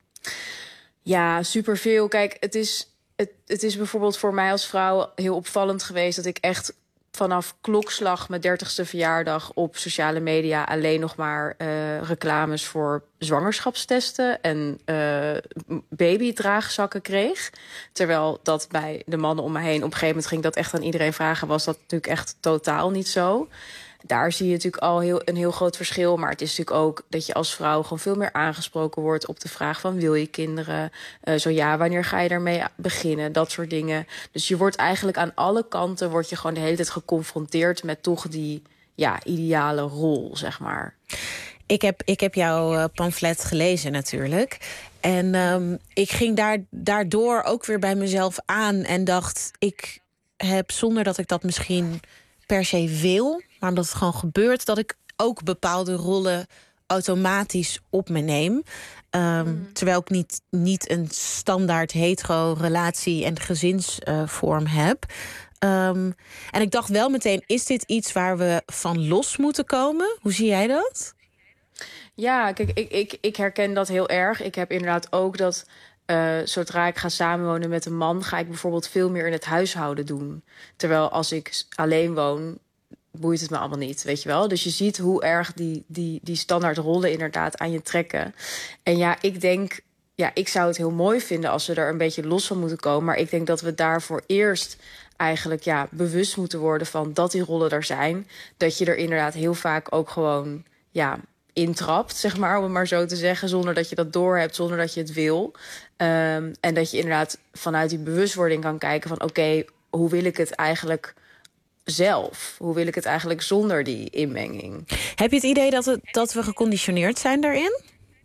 Ja, superveel. Kijk, het is, het, het is bijvoorbeeld voor mij als vrouw heel opvallend geweest dat ik echt vanaf klokslag mijn dertigste verjaardag op sociale media alleen nog maar uh, reclames voor zwangerschapstesten en uh, babydraagzakken kreeg. Terwijl dat bij de mannen om me heen op een gegeven moment ging dat echt aan iedereen vragen, was dat natuurlijk echt totaal niet zo. Daar zie je natuurlijk al heel, een heel groot verschil. Maar het is natuurlijk ook dat je als vrouw gewoon veel meer aangesproken wordt op de vraag van wil je kinderen? Uh, zo ja, wanneer ga je daarmee beginnen? Dat soort dingen. Dus je wordt eigenlijk aan alle kanten word je gewoon de hele tijd geconfronteerd met toch die ja, ideale rol, zeg maar. Ik heb, ik heb jouw uh, pamflet gelezen natuurlijk. En um, ik ging daar, daardoor ook weer bij mezelf aan en dacht, ik heb zonder dat ik dat misschien per se wil, maar omdat het gewoon gebeurt, dat ik ook bepaalde rollen automatisch op me neem. Um, mm. Terwijl ik niet, niet een standaard hetero-relatie en gezinsvorm uh, heb. Um, en ik dacht wel meteen, is dit iets waar we van los moeten komen? Hoe zie jij dat? Ja, kijk, ik, ik, ik herken dat heel erg. Ik heb inderdaad ook dat Uh, zodra ik ga samenwonen met een man, ga ik bijvoorbeeld veel meer in het huishouden doen. Terwijl als ik alleen woon, boeit het me allemaal niet, weet je wel. Dus je ziet hoe erg die, die, die standaard rollen inderdaad aan je trekken. En ja, ik denk, ja, ik zou het heel mooi vinden als we er een beetje los van moeten komen. Maar ik denk dat we daarvoor eerst eigenlijk ja, bewust moeten worden van dat die rollen er zijn. Dat je er inderdaad heel vaak ook gewoon ja, intrapt, zeg maar, om het maar zo te zeggen, zonder dat je dat doorhebt, zonder dat je het wil. Um, en dat je inderdaad vanuit die bewustwording kan kijken van oké, okay, hoe wil ik het eigenlijk zelf? Hoe wil ik het eigenlijk zonder die inmenging? Heb je het idee dat, het, dat we geconditioneerd zijn daarin?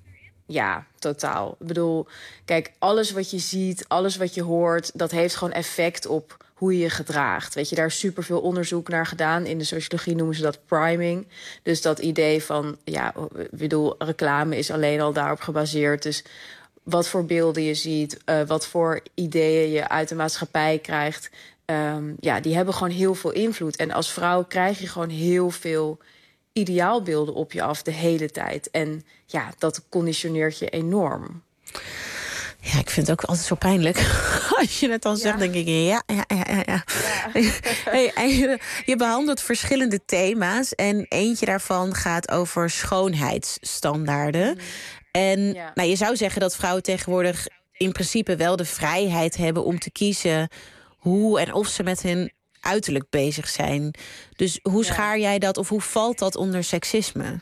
Ja, totaal. Ik bedoel, kijk, alles wat je ziet, alles wat je hoort, dat heeft gewoon effect op hoe je je gedraagt. Weet je, daar is superveel onderzoek naar gedaan. In de sociologie noemen ze dat priming. Dus dat idee van, ja, ik bedoel, reclame is alleen al daarop gebaseerd. Dus wat voor beelden je ziet, uh, wat voor ideeën je uit de maatschappij krijgt, Um, ja, die hebben gewoon heel veel invloed. En als vrouw krijg je gewoon heel veel ideaalbeelden op je af de hele tijd. En ja, dat conditioneert je enorm. Ja, ik vind het ook altijd zo pijnlijk. Als je het dan zegt, denk ik, ja, ja, ja, ja. ja. Hey, je, je behandelt verschillende thema's. En eentje daarvan gaat over schoonheidsstandaarden. Mm. En ja. nou, je zou zeggen dat vrouwen tegenwoordig in principe wel de vrijheid hebben om te kiezen hoe en of ze met hun uiterlijk bezig zijn. Dus hoe schaar jij dat of hoe valt dat onder seksisme?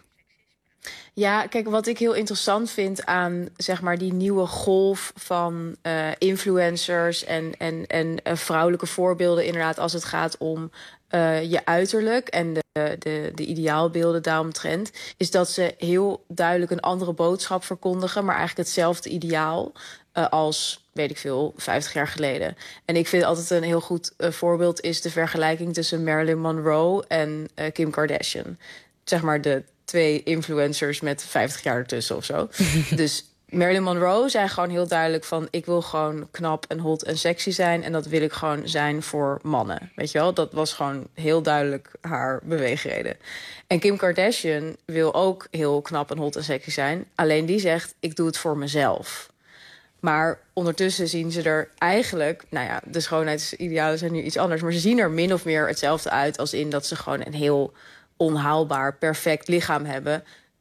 Ja, kijk, wat ik heel interessant vind aan zeg maar die nieuwe golf van uh, influencers en, en, en uh, vrouwelijke voorbeelden, inderdaad, als het gaat om uh, je uiterlijk en de, de, de ideaalbeelden daaromtrent, is dat ze heel duidelijk een andere boodschap verkondigen, maar eigenlijk hetzelfde ideaal uh, als, weet ik veel, vijftig jaar geleden. En ik vind altijd een heel goed uh, voorbeeld is de vergelijking tussen Marilyn Monroe en uh, Kim Kardashian. Zeg maar de twee influencers met vijftig jaar ertussen of zo. Dus Marilyn Monroe zei gewoon heel duidelijk van, ik wil gewoon knap en hot en sexy zijn en dat wil ik gewoon zijn voor mannen. Weet je wel, dat was gewoon heel duidelijk haar beweegreden. En Kim Kardashian wil ook heel knap en hot en sexy zijn. Alleen die zegt, ik doe het voor mezelf. Maar ondertussen zien ze er eigenlijk, nou ja, de schoonheidsidealen zijn nu iets anders, maar ze zien er min of meer hetzelfde uit als in dat ze gewoon een heel onhaalbaar, perfect lichaam hebben.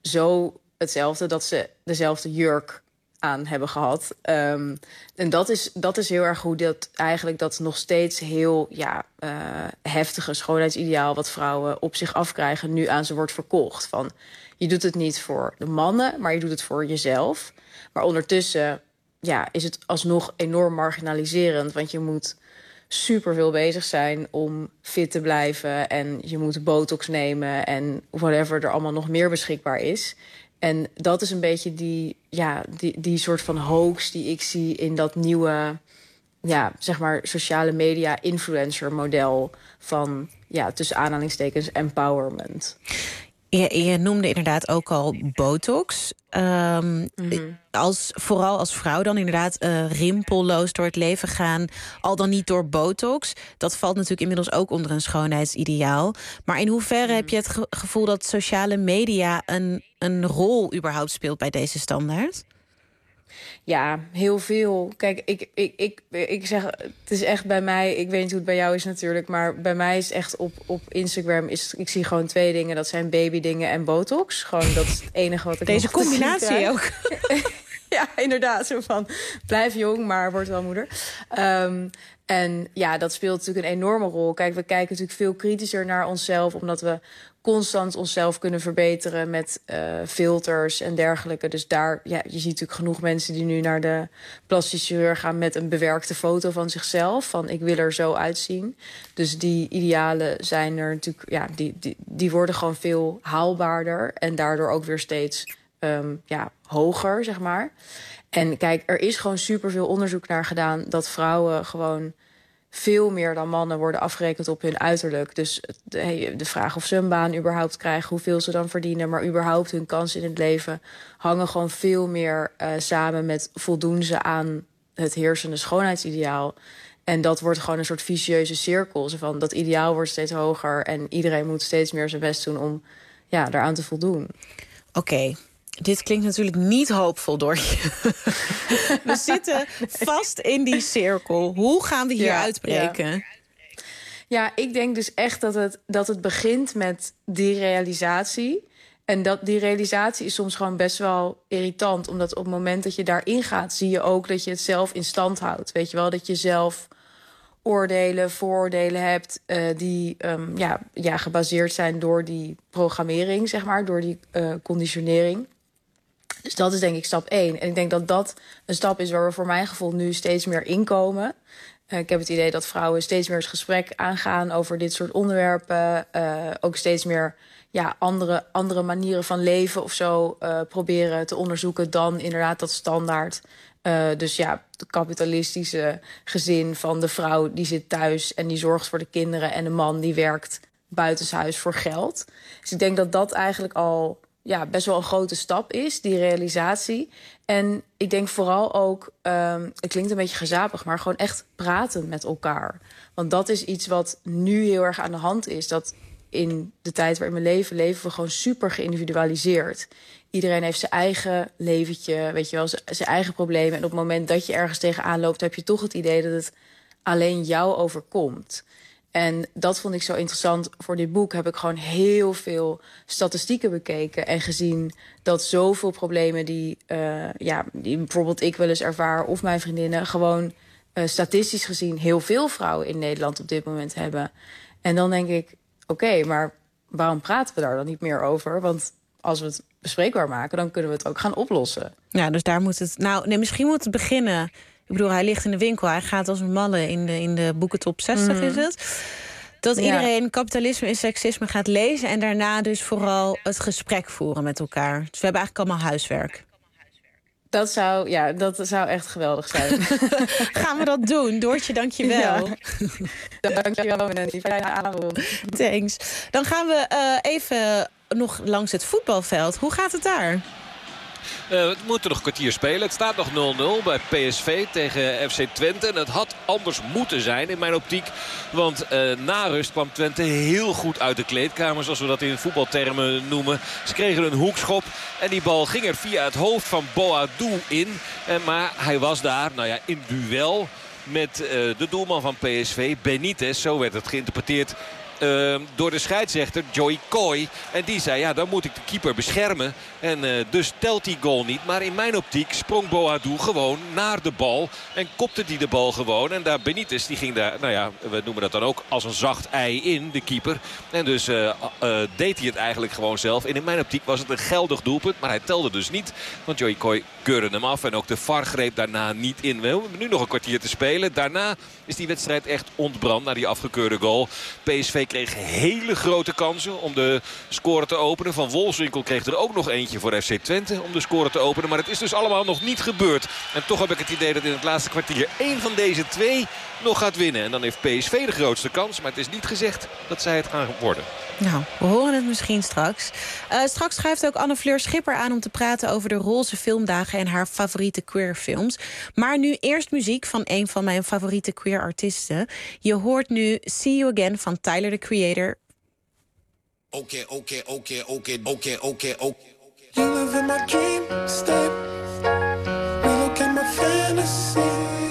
Zo hetzelfde dat ze dezelfde jurk aan hebben gehad. Um, en dat is, dat is heel erg hoe dat eigenlijk dat nog steeds heel ja, uh, heftige schoonheidsideaal wat vrouwen op zich afkrijgen nu aan ze wordt verkocht. Van, je doet het niet voor de mannen, maar je doet het voor jezelf. Maar ondertussen ja, is het alsnog enorm marginaliserend, want je moet super veel bezig zijn om fit te blijven en je moet botox nemen en whatever er allemaal nog meer beschikbaar is. En dat is een beetje die, ja, die, die soort van hoax die ik zie in dat nieuwe, ja, zeg maar sociale media influencer model van, ja, tussen aanhalingstekens empowerment. Je, je noemde inderdaad ook al botox. Um, mm-hmm. als, vooral als vrouw dan inderdaad uh, rimpelloos door het leven gaan, al dan niet door botox. Dat valt natuurlijk inmiddels ook onder een schoonheidsideaal. Maar in hoeverre mm-hmm. heb je het ge- gevoel dat sociale media een, een rol überhaupt speelt bij deze standaard? Ja, heel veel. Kijk, ik, ik, ik, ik zeg, het is echt bij mij, ik weet niet hoe het bij jou is natuurlijk, maar bij mij is het echt op, op Instagram, is, ik zie gewoon twee dingen. Dat zijn babydingen en botox. Gewoon, dat is het enige wat ik Deze combinatie ook. Ja, inderdaad. Zo van, blijf jong, maar word wel moeder. Um, en ja, dat speelt natuurlijk een enorme rol. Kijk, we kijken natuurlijk veel kritischer naar onszelf, omdat we constant onszelf kunnen verbeteren met uh, filters en dergelijke. Dus daar, ja, je ziet natuurlijk genoeg mensen die nu naar de plastisch chirurg gaan met een bewerkte foto van zichzelf. Van, ik wil er zo uitzien. Dus die idealen zijn er natuurlijk, ja, die, die, die worden gewoon veel haalbaarder en daardoor ook weer steeds um, ja, hoger, zeg maar. En kijk, er is gewoon superveel onderzoek naar gedaan dat vrouwen gewoon veel meer dan mannen worden afgerekend op hun uiterlijk. Dus de, de vraag of ze een baan überhaupt krijgen, hoeveel ze dan verdienen, maar überhaupt hun kansen in het leven hangen gewoon veel meer uh, samen met voldoen ze aan het heersende schoonheidsideaal. En dat wordt gewoon een soort vicieuze cirkel. Zo van, dat ideaal wordt steeds hoger en iedereen moet steeds meer zijn best doen om ja, daaraan te voldoen. Oké. Okay. Dit klinkt natuurlijk niet hoopvol, Dortje. We zitten vast in die cirkel. Hoe gaan we hier ja, uitbreken? Ja. ja, ik denk dus echt dat het, dat het begint met die realisatie. En dat die realisatie is soms gewoon best wel irritant. Omdat op het moment dat je daarin gaat, zie je ook dat je het zelf in stand houdt. Weet je wel, dat je zelf oordelen, vooroordelen hebt uh, die um, ja, ja, gebaseerd zijn door die programmering, zeg maar, door die uh, conditionering. Dus dat is denk ik stap één. En ik denk dat dat een stap is waar we voor mijn gevoel nu steeds meer inkomen. Uh, ik heb het idee dat vrouwen steeds meer het gesprek aangaan over dit soort onderwerpen. Uh, ook steeds meer ja, andere, andere manieren van leven of zo uh, proberen te onderzoeken dan inderdaad dat standaard. Uh, dus ja, het kapitalistische gezin van de vrouw die zit thuis en die zorgt voor de kinderen en de man die werkt buitenshuis voor geld. Dus ik denk dat dat eigenlijk al ja, best wel een grote stap is, die realisatie. En ik denk vooral ook, um, het klinkt een beetje gezapig, maar gewoon echt praten met elkaar. Want dat is iets wat nu heel erg aan de hand is. Dat in de tijd waarin we leven, leven we gewoon super geïndividualiseerd. Iedereen heeft zijn eigen leventje, weet je wel, zijn eigen problemen. En op het moment dat je ergens tegenaan loopt, heb je toch het idee dat het alleen jou overkomt. En dat vond ik zo interessant. Voor dit boek heb ik gewoon heel veel statistieken bekeken en gezien dat zoveel problemen die, uh, ja, die bijvoorbeeld ik wel eens ervaar of mijn vriendinnen gewoon uh, statistisch gezien heel veel vrouwen in Nederland op dit moment hebben. En dan denk ik, oké, okay, maar waarom praten we daar dan niet meer over? Want als we het bespreekbaar maken, dan kunnen we het ook gaan oplossen. Ja, dus daar moet het. Nou, nee, misschien moet het beginnen. Ik bedoel, hij ligt in de winkel. Hij gaat als een malle in de, in de boekentop zestig, mm. is het. Dat ja. iedereen kapitalisme en seksisme gaat lezen en daarna dus vooral het gesprek voeren met elkaar. Dus we hebben eigenlijk allemaal huiswerk. Dat zou, ja, dat zou echt geweldig zijn. Gaan we dat doen? Doortje, dank je wel. Ja. Dank je wel, Nancy. Fijne avond. Thanks. Dan gaan we uh, even nog langs het voetbalveld. Hoe gaat het daar? Uh, we moeten nog een kwartier spelen. Het staat nog nul nul bij P S V tegen F C Twente. En het had anders moeten zijn in mijn optiek. Want uh, na rust kwam Twente heel goed uit de kleedkamer. Zoals we dat in voetbaltermen noemen. Ze kregen een hoekschop. En die bal ging er via het hoofd van Boadou in. Uh, maar hij was daar, nou ja, in duel met uh, de doelman van P S V, Benitez. Zo werd het geïnterpreteerd. Uh, door de scheidsrechter Joey Coy. En die zei, ja, dan moet ik de keeper beschermen. En uh, dus telt die goal niet. Maar in mijn optiek sprong Boadou gewoon naar de bal. En kopte die de bal gewoon. En daar Benitez, die ging daar, nou ja, we noemen dat dan ook als een zacht ei in, de keeper. En dus uh, uh, deed hij het eigenlijk gewoon zelf. En in mijn optiek was het een geldig doelpunt. Maar hij telde dus niet. Want Joey Coy keurde hem af. En ook de V A R greep daarna niet in. We hebben nu nog een kwartier te spelen. Daarna is die wedstrijd echt ontbrand na die afgekeurde goal. P S V kreeg hele grote kansen om de score te openen. Van Wolfswinkel kreeg er ook nog eentje voor F C Twente om de score te openen. Maar het is dus allemaal nog niet gebeurd. En toch heb ik het idee dat in het laatste kwartier één van deze twee nog gaat winnen. En dan heeft P S V de grootste kans. Maar het is niet gezegd dat zij het gaan worden. Nou, we horen het misschien straks. Uh, straks schrijft ook Anne-Fleur Schipper aan om te praten over de roze filmdagen en haar favoriete queerfilms. Maar nu eerst muziek van een van mijn favoriete queer artiesten. Je hoort nu See You Again van Tyler, the Creator. Okay, okay, okay, okay, okay, okay, okay. You live in my dream state. We look at my fantasy.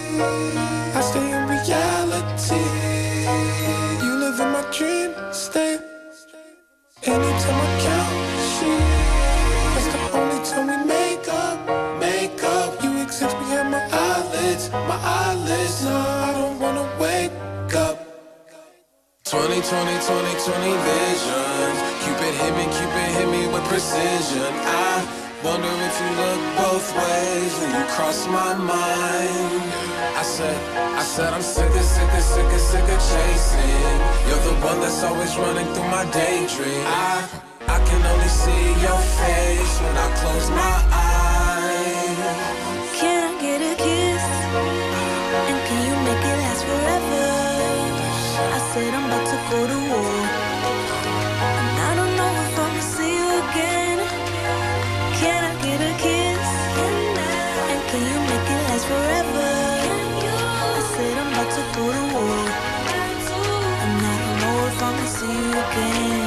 I stay in reality. You live in my dream state. Anytime I count sheep, that's the only time we make up, make up. You exist behind my eyelids, my eyelids. No, I don't wanna wake up. twenty, twenty, twenty, twenty visions. Cupid hit me, Cupid hit me with precision. I wonder if you look both ways when you cross my mind. I said, I said I'm sick of, sick of, sick of, sick of chasing. You're the one that's always running through my daydream. I, I can only see your face when I close my eyes. Can I get a kiss? And can you make it last forever? I said I'm about to go to war. And I don't know if I'ma see you again. Can I get a kiss? And can you make it last forever? I said I'm about to go to war. And I don't know if I'ma see you again.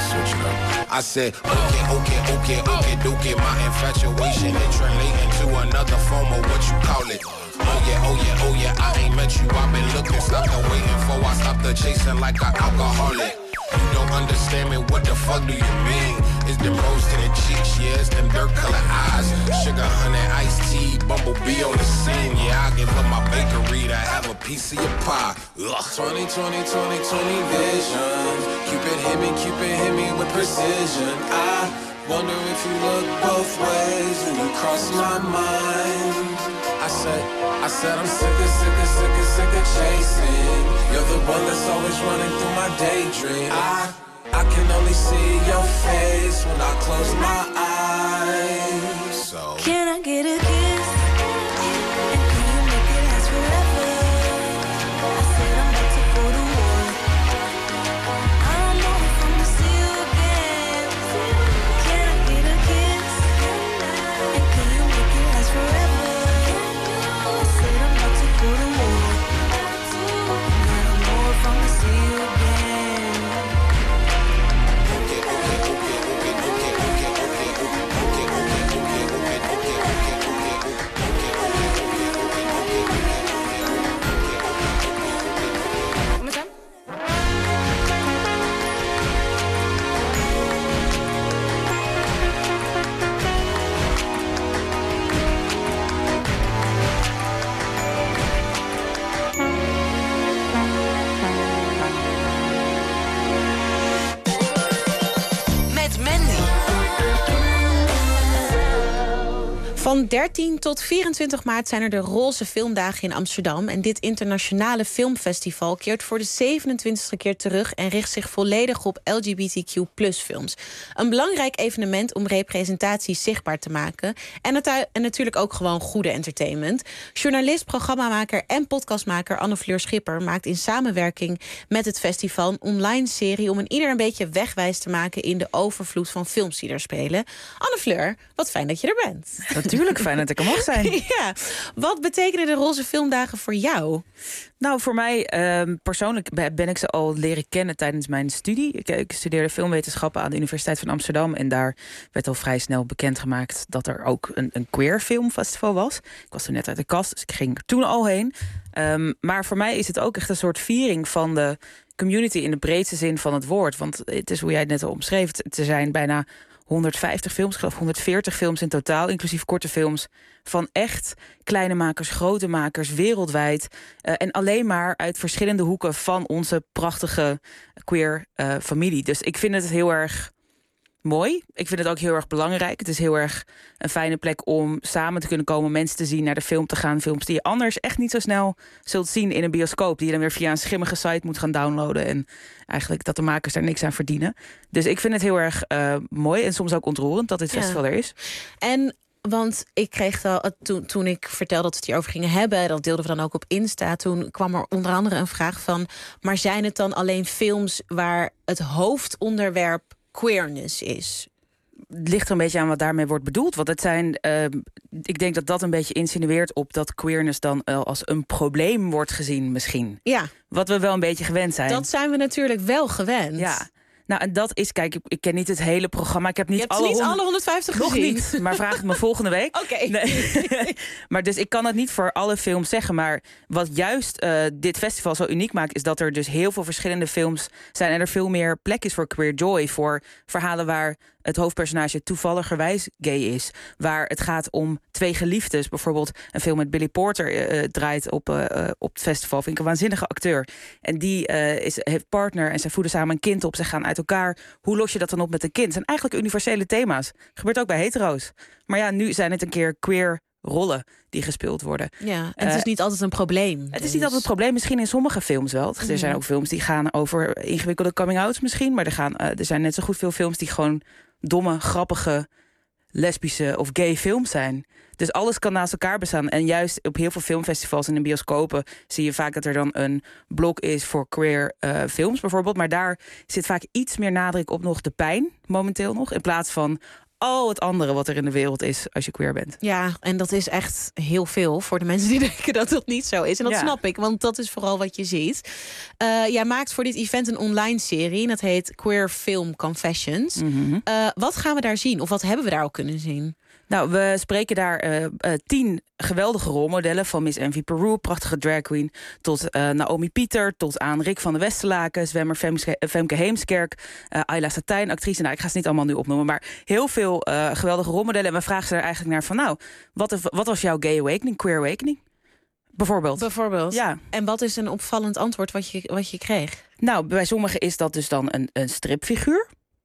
I said, okay, okay, okay, okay, okay. My infatuation is translating to another form of what you call it. Oh yeah, oh yeah, oh yeah, I ain't met you, I've been looking, stopped and waiting for, I stopped the chasing like an alcoholic. You don't understand me, what the fuck do you mean? It's them rose to the cheeks, yeah, it's them dirt colored eyes. Sugar, honey, iced tea, bumblebee on the scene. Yeah, I give up my bakery to have a piece of your pie. Ugh. twenty, twenty, twenty, twenty visions. Cupid hit me, Cupid hit me with precision. I wonder if you look both ways when you cross my mind. I said, I said I'm sick of, sick of, sick of, sick of chasing. You're the one that's always running through my daydream. I, I can only see your face when I close my eyes. So Can I get a kiss? And can you make it last forever? I said I'm about to go to war. I don't know if I'm gonna see you again. Can I get a kiss? And can you make it last forever? I said I'm about to go to war. I don't know if I'm gonna see you again. okay, okay, okay, okay, okay, okay, okay, okay, okay, okay, okay, okay, okay. Met Mandy. Van dertien tot vierentwintig maart zijn er de Roze Filmdagen in Amsterdam. En dit internationale filmfestival keert voor de zevenentwintigste keer terug en richt zich volledig op L G B T Q plus films. Een belangrijk evenement om representatie zichtbaar te maken. En, het, en natuurlijk ook gewoon goede entertainment. Journalist, programmamaker en podcastmaker Anne-Fleur Schipper maakt in samenwerking met het festival een online serie om een ieder een beetje wegwijs te maken in de overvloed van films die er spelen. Anne-Fleur, wat fijn dat je er bent. Natuurlijk fijn dat ik er mag zijn. Ja, wat betekenen de Roze Filmdagen voor jou? Nou, voor mij uh, persoonlijk ben ik ze al leren kennen tijdens mijn studie. Ik, ik studeerde filmwetenschappen aan de Universiteit van Amsterdam. En daar werd al vrij snel bekendgemaakt dat er ook een, een queer filmfestival was. Ik was er net uit de kast, dus ik ging er toen al heen. Um, maar voor mij is het ook echt een soort viering van de community in de breedste zin van het woord. Want het is hoe jij het net al omschreef. Er zijn bijna honderdvijftig films, ik geloof honderdveertig films in totaal, inclusief korte films, van echt kleine makers, grote makers, wereldwijd. Uh, en alleen maar uit verschillende hoeken van onze prachtige queer uh, familie. Dus ik vind het heel erg mooi. Ik vind het ook heel erg belangrijk. Het is heel erg een fijne plek om samen te kunnen komen, mensen te zien, naar de film te gaan. Films die je anders echt niet zo snel zult zien in een bioscoop, die je dan weer via een schimmige site moet gaan downloaden. En eigenlijk dat de makers daar niks aan verdienen. Dus ik vind het heel erg uh, mooi en soms ook ontroerend dat dit Ja. festival er is. En want ik kreeg al, toen, toen ik vertelde dat we het hierover gingen hebben, dat deelden we dan ook op Insta, toen kwam er onder andere een vraag van, maar zijn het dan alleen films waar het hoofdonderwerp queerness is? Het ligt er een beetje aan wat daarmee wordt bedoeld. Want het zijn, uh, ik denk dat dat een beetje insinueert op dat queerness dan uh, als een probleem wordt gezien misschien. Ja. Wat we wel een beetje gewend zijn. Dat zijn we natuurlijk wel gewend. Ja. Nou, en dat is, kijk, ik, ik ken niet het hele programma. Ik heb niet, Je hebt alle, niet honderd- alle honderdvijftig Nog gezien. niet, maar vraag het me volgende week. Oké. Nee. Maar dus ik kan het niet voor alle films zeggen. Maar wat juist uh, dit festival zo uniek maakt, is dat er dus heel veel verschillende films zijn. En er veel meer plek is voor queer joy. Voor verhalen waar het hoofdpersonage toevalligerwijs gay is. Waar het gaat om twee geliefdes. Bijvoorbeeld een film met Billy Porter uh, draait op, uh, uh, op het festival. Vind ik een waanzinnige acteur. En die uh, is, heeft partner en ze voeden samen een kind op. Ze gaan uit elkaar. Hoe los je dat dan op met een kind? Het zijn eigenlijk universele thema's. Gebeurt ook bij hetero's. Maar ja, nu zijn het een keer queer rollen die gespeeld worden. Ja, en het is Uh, niet altijd een probleem. Het is niet altijd een probleem, misschien in sommige films wel. Er zijn ook films die gaan over ingewikkelde coming-outs misschien. Maar er, gaan, uh, er zijn net zo goed veel films die gewoon domme, grappige, lesbische of gay films zijn. Dus alles kan naast elkaar bestaan. En juist op heel veel filmfestivals en in bioscopen zie je vaak dat er dan een blok is voor queer uh, films bijvoorbeeld. Maar daar zit vaak iets meer nadruk op nog de pijn, momenteel nog. In plaats van al het andere wat er in de wereld is als je queer bent. Ja, en dat is echt heel veel voor de mensen die denken dat dat niet zo is. En dat Ja. snap ik, want dat is vooral wat je ziet. Uh, jij maakt voor dit event een online serie. En dat heet Queer Film Confessions. Mm-hmm. Uh, wat gaan we daar zien? Of wat hebben we daar al kunnen zien? Nou, we spreken daar uh, uh, tien geweldige rolmodellen. Van Miss Envy Peru, prachtige drag queen, tot uh, Naomi Pieter, tot aan Rick van de Westerlaken, zwemmer Femke, Femke Heemskerk, uh, Ayla Satijn, actrice. Nou, ik ga ze niet allemaal nu opnoemen, maar heel veel uh, geweldige rolmodellen. En we vragen ze er eigenlijk naar van, nou, wat, wat was jouw gay awakening, queer awakening? Bijvoorbeeld. Bijvoorbeeld. Ja. En wat is een opvallend antwoord wat je, wat je kreeg? Nou, bij sommigen is dat dus dan een, een stripfiguur.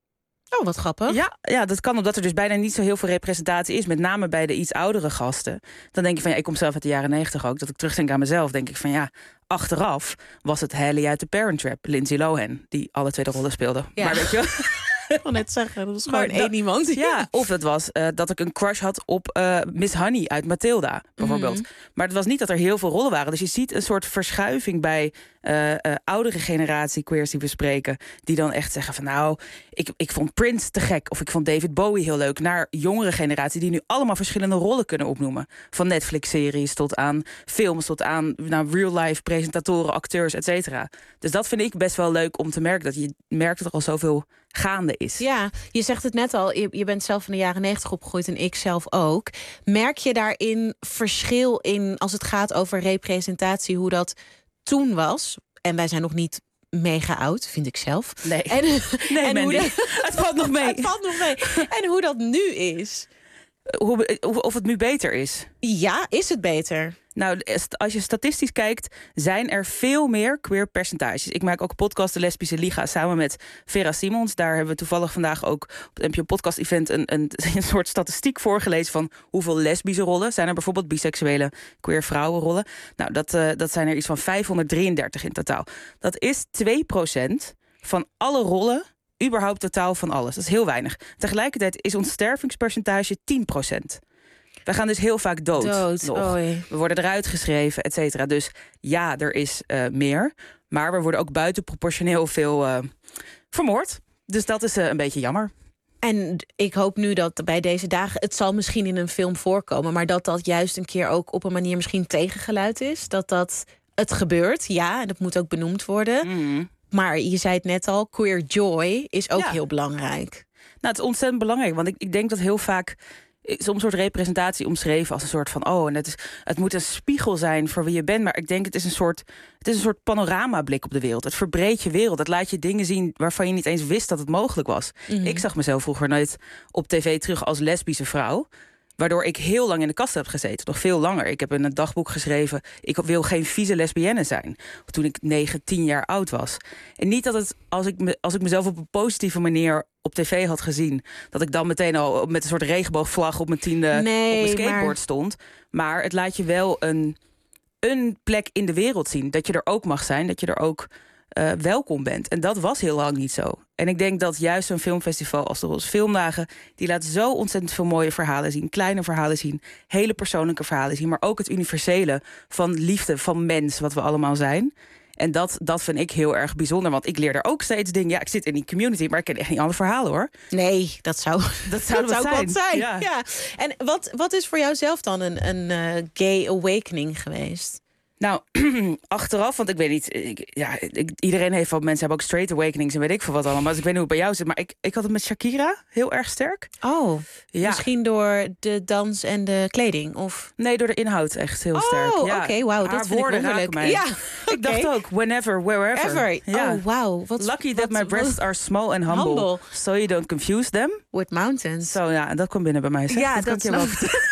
Oh, wat grappig. Ja, ja, dat kan omdat er dus bijna niet zo heel veel representatie is. Met name bij de iets oudere gasten. Dan denk je van, ja, ik kom zelf uit de jaren negentig ook. Dat ik terugdenk aan mezelf, denk ik van, ja, achteraf was het Haley uit The Parent Trap, Lindsay Lohan, die alle twee de rollen speelde. Ja. Maar weet je... Ik wil net zeggen, dat is gewoon Maar één dat- iemand. Ja, of het was uh, dat ik een crush had op uh, Miss Honey uit Matilda, bijvoorbeeld. Mhm. Maar het was niet dat er heel veel rollen waren. Dus je ziet een soort verschuiving bij uh, uh, oudere generatie queers die we spreken. Die dan echt zeggen van nou, ik, ik vond Prince te gek. Of ik vond David Bowie heel leuk. Naar jongere generatie die nu allemaal verschillende rollen kunnen opnoemen. Van Netflix-series tot aan films, tot aan nou, real-life presentatoren, acteurs, et cetera. Dus dat vind ik best wel leuk om te merken. Dat je merkt dat er al zoveel gaande is. Ja, je zegt het net al, je, je bent zelf van de jaren negentig opgegroeid en ik zelf ook. Merk je daarin verschil in als het gaat over representatie, hoe dat toen was? En wij zijn nog niet mega oud, vind ik zelf. Nee, en, nee en hoe Mandy. dat, Het valt nog mee. Het valt nog mee. En hoe dat nu is. Hoe, of het nu beter is? Ja, is het beter? Nou, als je statistisch kijkt, zijn er veel meer queer percentages. Ik maak ook een podcast, de Lesbische Liga, samen met Vera Simons. Daar hebben we toevallig vandaag ook op het N P O Podcast Event een, een, een soort statistiek voorgelezen van hoeveel lesbische rollen zijn er, bijvoorbeeld biseksuele queer vrouwenrollen. Nou, dat, uh, dat zijn er iets van vijfhonderddrieëndertig in totaal. Dat is twee procent van alle rollen, überhaupt totaal van alles. Dat is heel weinig. Tegelijkertijd is ons stervingspercentage tien procent. We gaan dus heel vaak dood. Dood, nog. oei. We worden eruit geschreven, et cetera. Dus ja, er is uh, meer. Maar we worden ook buitenproportioneel veel uh, vermoord. Dus dat is uh, een beetje jammer. En ik hoop nu dat bij deze dagen, het zal misschien in een film voorkomen, maar dat dat juist een keer ook op een manier misschien tegengeluid is. Dat dat het gebeurt, ja, en dat moet ook benoemd worden. Mm. Maar je zei het net al, queer joy is ook Ja. heel belangrijk. Nou, het is ontzettend belangrijk, want ik, ik denk dat heel vaak is een soort representatie omschreven als een soort van oh, en het, is, het moet een spiegel zijn voor wie je bent. Maar ik denk het is een soort, het is een soort panoramablik op de wereld. Het verbreedt je wereld. Het laat je dingen zien waarvan je niet eens wist dat het mogelijk was. Mhm. Ik zag mezelf vroeger nooit op tv terug als lesbische vrouw. Waardoor ik heel lang in de kast heb gezeten. Nog veel langer. Ik heb in het dagboek geschreven, ik wil geen vieze lesbienne zijn. Toen ik negen, tien jaar oud was. En niet dat het, als ik, me, als ik mezelf op een positieve manier op tv had gezien, dat ik dan meteen al met een soort regenboogvlag op mijn tiende Nee, op mijn skateboard maar- stond. Maar het laat je wel een, een plek in de wereld zien. Dat je er ook mag zijn, dat je er ook uh, welkom bent. En dat was heel lang niet zo. En ik denk dat juist zo'n filmfestival als de Roze Filmdagen, die laat zo ontzettend veel mooie verhalen zien. Kleine verhalen zien, hele persoonlijke verhalen zien. Maar ook het universele van liefde, van mens, wat we allemaal zijn. En dat, dat vind ik heel erg bijzonder. Want ik leer er ook steeds dingen. Ja, ik zit in die community, maar ik ken echt niet alle verhalen, hoor. Nee, dat zou, dat zou, dat zou wat zijn. wat zijn. Ja. Ja. En wat, wat is voor jou zelf dan een, een uh, gay awakening geweest? Nou, achteraf, want ik weet niet, ik, ja, ik, iedereen heeft wel, mensen hebben ook straight awakenings en weet ik veel wat allemaal. Dus ik weet niet hoe het bij jou zit, maar ik, ik had het met Shakira heel erg sterk. Oh, ja. Misschien door de dans en de kleding? Of? Nee, door de inhoud echt heel oh, sterk. Oh, Ja, oké, wauw, dat haar vind ik woorden wonderlijk. raken mij. Ja, Ik dacht oké. ook, whenever, wherever. Ever. Ja. Oh, wauw. Wat, Lucky wat, that my breasts wat- are small and humble, Humble. so you don't confuse them. With mountains. Zo ja, en dat kwam binnen bij mij. Zeg. Ja, dat kan dat ik je wel snap- vertellen.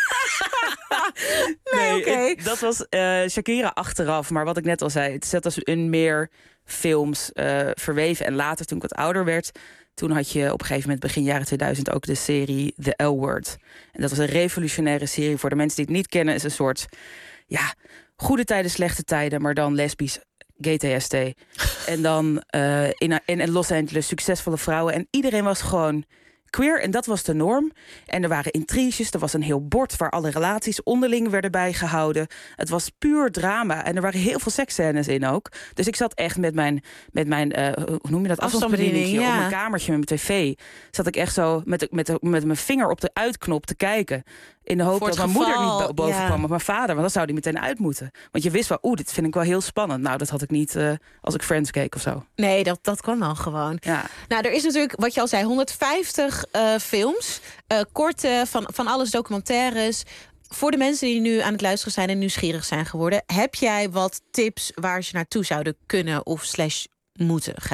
Nee, oké. het- dat was uh, Shakira achteraf. Maar wat ik net al zei, het zat als in meer films uh, verweven. En later, toen ik wat ouder werd, toen had je op een gegeven moment begin jaren tweeduizend ook de serie The L-Word. En dat was een revolutionaire serie. Voor de mensen die het niet kennen, is een soort, ja, goede tijden, slechte tijden, maar dan lesbisch. Gay T S T. En dan uh, in, in Los Angeles succesvolle vrouwen. En iedereen was gewoon queer en dat was de norm. En er waren intriges, er was een heel bord waar alle relaties onderling werden bijgehouden. Het was puur drama en er waren heel veel seksscènes in ook. Dus ik zat echt met mijn, met mijn uh, hoe noem je dat, afstandsbediening ja. op mijn kamertje met mijn tv. Zat ik echt zo met, de, met, de, met mijn vinger op de uitknop te kijken. In de hoop Voor dat het mijn moeder geval, niet bo- boven ja. kwam of mijn vader. Want dan zou die meteen uit moeten. Want je wist wel, oeh, dit vind ik wel heel spannend. Nou, dat had ik niet uh, als ik Friends keek of zo. Nee, dat, dat kwam dan gewoon. Ja. Nou, er is natuurlijk, wat je al zei, honderdvijftig uh, films. Uh, korte, van, van alles documentaires. Voor de mensen die nu aan het luisteren zijn en nieuwsgierig zijn geworden, heb jij wat tips waar ze naartoe zouden kunnen of slash moeten gaan?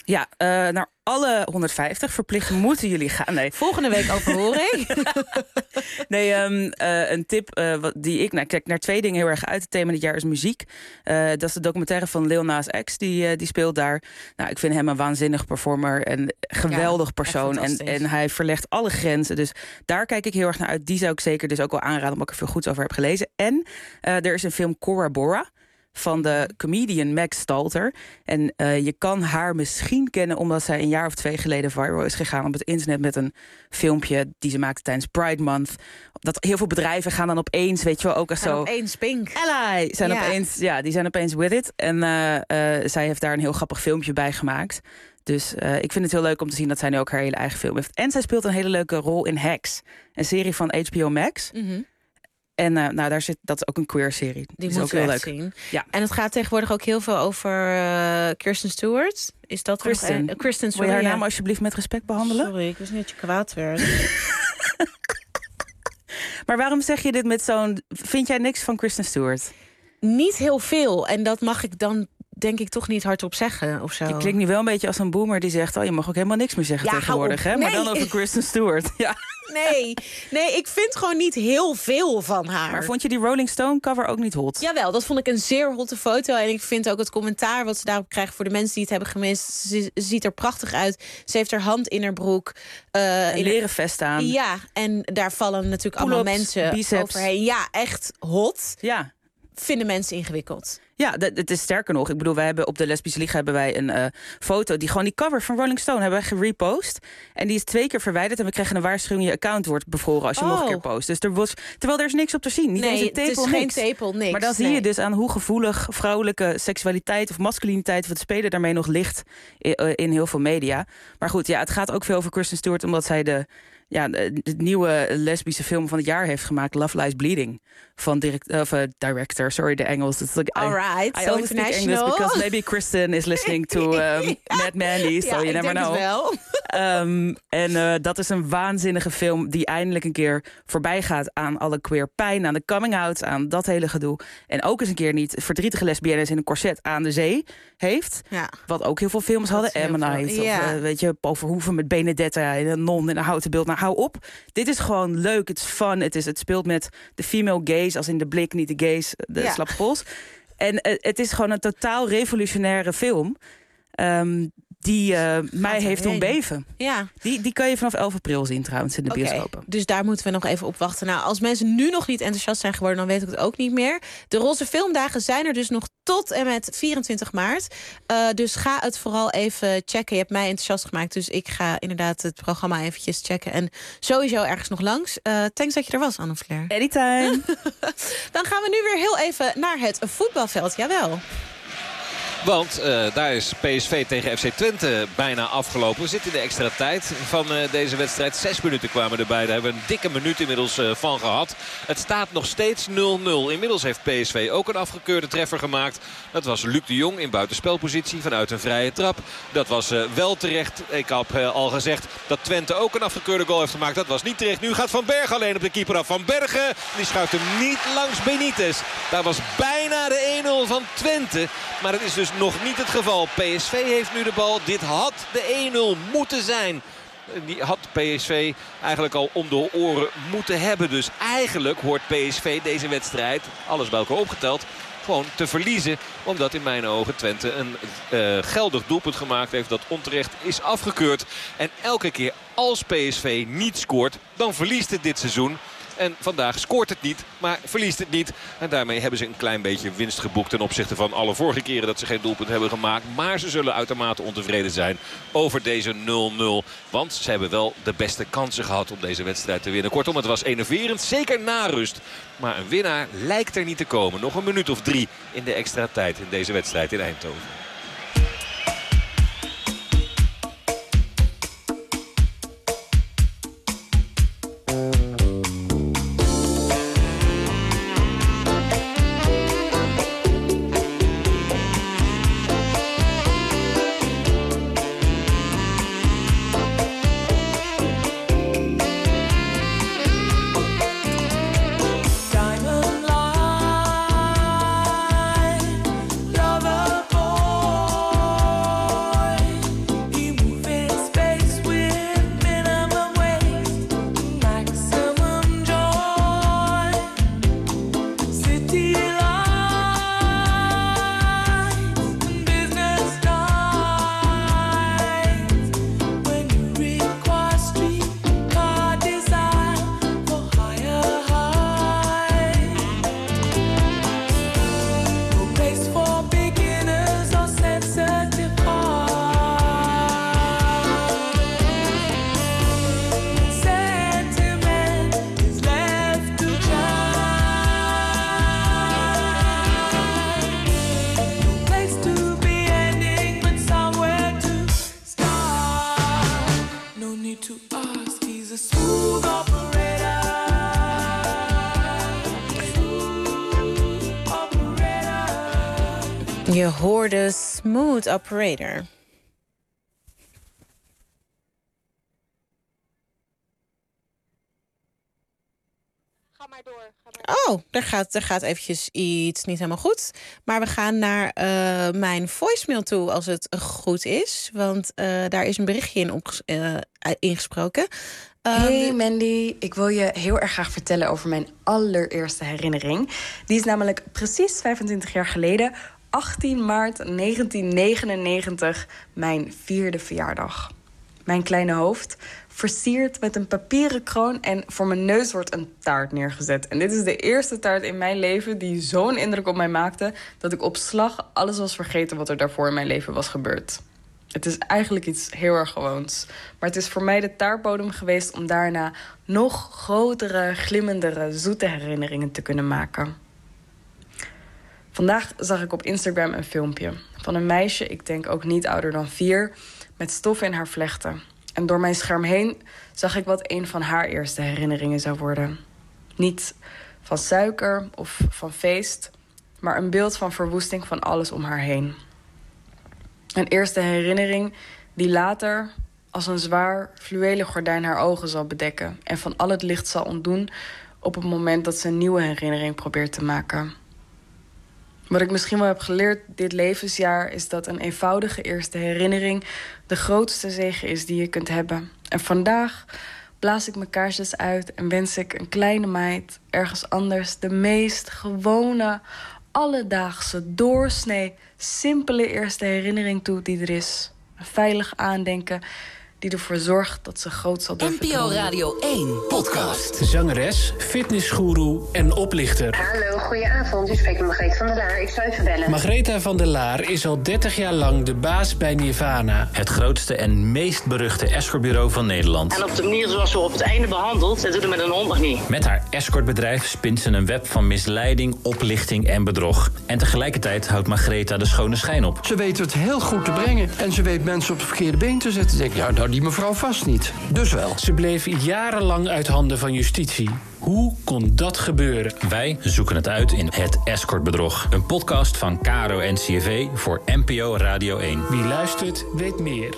Ja, uh, naar alle honderdvijftig verplicht moeten jullie gaan. Nee. Volgende week overhoring. nee, um, uh, een tip uh, wat, die ik... Nou, kijk naar twee dingen heel erg uit. Het thema dit jaar is muziek. Uh, dat is de documentaire van Lil Nas X. Die, uh, die speelt daar. Nou, ik vind hem een waanzinnig performer. En geweldig ja, persoon. En, en hij verlegt alle grenzen. Dus daar kijk ik heel erg naar uit. Die zou ik zeker dus ook wel aanraden, omdat ik er veel goeds over heb gelezen. En uh, er is een film Cora Bora van de comedian Max Stalter. En uh, je kan haar misschien kennen omdat zij een jaar of twee geleden viral is gegaan op het internet met een filmpje die ze maakte tijdens Pride Month. Dat heel veel bedrijven gaan dan opeens, weet je wel, ook als zo... opeens pink. Ally! Zijn ja. opeens, ja, die zijn opeens with it. En uh, uh, zij heeft daar een heel grappig filmpje bij gemaakt. Dus uh, ik vind het heel leuk om te zien dat zij nu ook haar hele eigen film heeft. En zij speelt een hele leuke rol in Hacks. Een serie van H B O Max. Mm-hmm. En uh, nou, daar zit, dat is ook een queer serie. Die is moet ook heel leuk. zien. Ja. En het gaat tegenwoordig ook heel veel over uh, Kirsten Stewart. Is dat Kristen? Nog, uh, Kristen, sorry, wil je haar ja. naam alsjeblieft met respect behandelen? Sorry, ik wist niet dat je kwaad werd. Maar waarom zeg je dit met zo'n... Vind jij niks van Kristen Stewart? Niet heel veel. En dat mag ik dan denk ik toch niet hardop zeggen of zo. Je klinkt nu wel een beetje als een boomer die zegt... oh, je mag ook helemaal niks meer zeggen ja, tegenwoordig. Hè? Nee. Maar dan over Kristen Stewart. Ja. Nee, nee, ik vind gewoon niet heel veel van haar. Maar vond je die Rolling Stone cover ook niet hot? Jawel, dat vond ik een zeer hotte foto. En ik vind ook het commentaar wat ze daarop krijgt... voor de mensen die het hebben gemist, ze ziet er prachtig uit. Ze heeft haar hand in haar broek. Uh, een in leren vest aan. Ja, en daar vallen natuurlijk allemaal mensen biceps. overheen. Ja, echt hot. Ja. Vinden mensen ingewikkeld. Ja, het is sterker nog. Ik bedoel, wij hebben op de Lesbische Liga hebben wij een uh, foto... die gewoon die cover van Rolling Stone hebben wij gerepost. En die is twee keer verwijderd. En we kregen een waarschuwing, je account wordt bevroren... als je oh. nog een keer post. Dus er was, terwijl er is niks op te zien. Niet nee, eens een tepel, het is niks. geen tepel, niks. Maar dan zie nee. je dus aan hoe gevoelig vrouwelijke seksualiteit... of masculiniteit of het spelen daarmee nog ligt in, uh, in heel veel media. Maar goed, ja, het gaat ook veel over Kristen Stewart... omdat zij de... Ja, de, de nieuwe lesbische film van het jaar heeft gemaakt... Love Lies Bleeding. Van direct, of, uh, director, sorry, de Engels. It's like, All right, I, I so only speak English because maybe Kristen is listening to um, Mad Mandy. So ja, you never know. Wel. Um, en uh, dat is een waanzinnige film... die eindelijk een keer voorbij gaat aan alle queer pijn... aan de coming-out, aan dat hele gedoe. En ook eens een keer niet verdrietige lesbiennes in een corset aan de zee heeft. Ja. Wat ook heel veel films hadden. Ammonite, ja. of uh, weet je, Paul Verhoeven met Benedetta... en een non in een houten beeld. Nou, hou op. Dit is gewoon leuk, het is fun. Het, is, het speelt met de female gaze, als in de blik, niet de gaze, de ja. slappe pols. En uh, het is gewoon een totaal revolutionaire film... Um, die uh, mij heeft doen beven. Ja. Die, die kan je vanaf elf april zien trouwens in de okay, bioscopen. Dus daar moeten we nog even op wachten. Nou, als mensen nu nog niet enthousiast zijn geworden... dan weet ik het ook niet meer. De Roze Filmdagen zijn er dus nog tot en met vierentwintig maart. Uh, dus ga het vooral even checken. Je hebt mij enthousiast gemaakt, dus ik ga inderdaad het programma eventjes checken. En sowieso ergens nog langs. Uh, thanks dat je er was, Anne Flair. Anytime. Dan gaan we nu weer heel even naar het voetbalveld. Jawel. Want uh, daar is P S V tegen F C Twente bijna afgelopen. We zitten in de extra tijd van uh, deze wedstrijd. Zes minuten kwamen erbij. Daar hebben we een dikke minuut inmiddels uh, van gehad. Het staat nog steeds nul nul. Inmiddels heeft P S V ook een afgekeurde treffer gemaakt. Dat was Luc de Jong in buitenspelpositie vanuit een vrije trap. Dat was uh, wel terecht. Ik heb uh, al gezegd dat Twente ook een afgekeurde goal heeft gemaakt. Dat was niet terecht. Nu gaat Van Bergen alleen op de keeper af. Van Bergen, die schuift hem niet langs Benitez. Daar was bijna de een nul van Twente. Maar het is dus nog niet het geval. P S V heeft nu de bal. Dit had de een nul moeten zijn. Die had P S V eigenlijk al om de oren moeten hebben. Dus eigenlijk hoort P S V deze wedstrijd, alles bij elkaar opgeteld, gewoon te verliezen. Omdat in mijn ogen Twente een uh, geldig doelpunt gemaakt heeft dat onterecht is afgekeurd. En elke keer als P S V niet scoort, dan verliest het dit seizoen. En vandaag scoort het niet, maar verliest het niet. En daarmee hebben ze een klein beetje winst geboekt ten opzichte van alle vorige keren dat ze geen doelpunt hebben gemaakt. Maar ze zullen uitermate ontevreden zijn over deze nul nul. Want ze hebben wel de beste kansen gehad om deze wedstrijd te winnen. Kortom, het was enerverend, zeker na rust. Maar een winnaar lijkt er niet te komen. Nog een minuut of drie in de extra tijd in deze wedstrijd in Eindhoven. Diamond line, lover boy. city lights and business nights. When you require streetcar design for higher heights. No place for beginners or sensitive hearts. Sentiment is left to child. No place to be ending, but somewhere to start. No need to ask, he's a smooth operator. Smooth operator. Je hoorde Smooth Operator. Oh, er gaat, er gaat eventjes iets niet helemaal goed. Maar we gaan naar eh, mijn voicemail toe, als het goed is. Want eh, daar is een berichtje in opges- eh, ingesproken. Eh, Hey Mandy, ik wil je heel erg graag vertellen over mijn allereerste herinnering. Die is namelijk precies vijfentwintig jaar geleden, achttien maart negentien negenennegentig, mijn vierde verjaardag. Mijn kleine hoofd, versierd met een papieren kroon en voor mijn neus wordt een taart neergezet. En dit is de eerste taart in mijn leven die zo'n indruk op mij maakte dat ik op slag alles was vergeten wat er daarvoor in mijn leven was gebeurd. Het is eigenlijk iets heel erg gewoons. Maar het is voor mij de taartbodem geweest om daarna nog grotere, glimmendere, zoete herinneringen te kunnen maken. Vandaag zag ik op Instagram een filmpje van een meisje, ik denk ook niet ouder dan vier, met stof in haar vlechten. En door mijn scherm heen zag ik wat een van haar eerste herinneringen zou worden. Niet van suiker of van feest, maar een beeld van verwoesting van alles om haar heen. Een eerste herinnering die later als een zwaar fluwelen gordijn haar ogen zal bedekken en van al het licht zal ontdoen op het moment dat ze een nieuwe herinnering probeert te maken. Wat ik misschien wel heb geleerd dit levensjaar is dat een eenvoudige eerste herinnering de grootste zegen is die je kunt hebben. En vandaag blaas ik mijn kaarsjes uit en wens ik een kleine meid ergens anders de meest gewone, alledaagse, doorsnee, simpele eerste herinnering toe die er is. Een veilig aandenken die ervoor zorgt dat ze groot zal durven N P O dromen. Radio één podcast. Zangeres, fitnessgoeroe en oplichter. Hallo, goedenavond. U spreekt met Margreet van der Laar. Ik zou even bellen. Margaretha van der Laar is al dertig jaar lang de baas bij Nirvana. Het grootste en meest beruchte escortbureau van Nederland. En op de manier zoals ze op het einde behandelt, dat doet het met een hond nog niet. Met haar escortbedrijf spint ze een web van misleiding, oplichting en bedrog. En tegelijkertijd houdt Margaretha de schone schijn op. Ze weet het heel goed te brengen. En ze weet mensen op het verkeerde been te zetten. Denk ik, ja, nou, die mevrouw vast niet. Dus wel. Ze bleef jarenlang uit handen van justitie. Hoe kon dat gebeuren? Wij zoeken het uit in Het Escortbedrog. Een podcast van Caro en C R V voor N P O Radio één. Wie luistert, weet meer.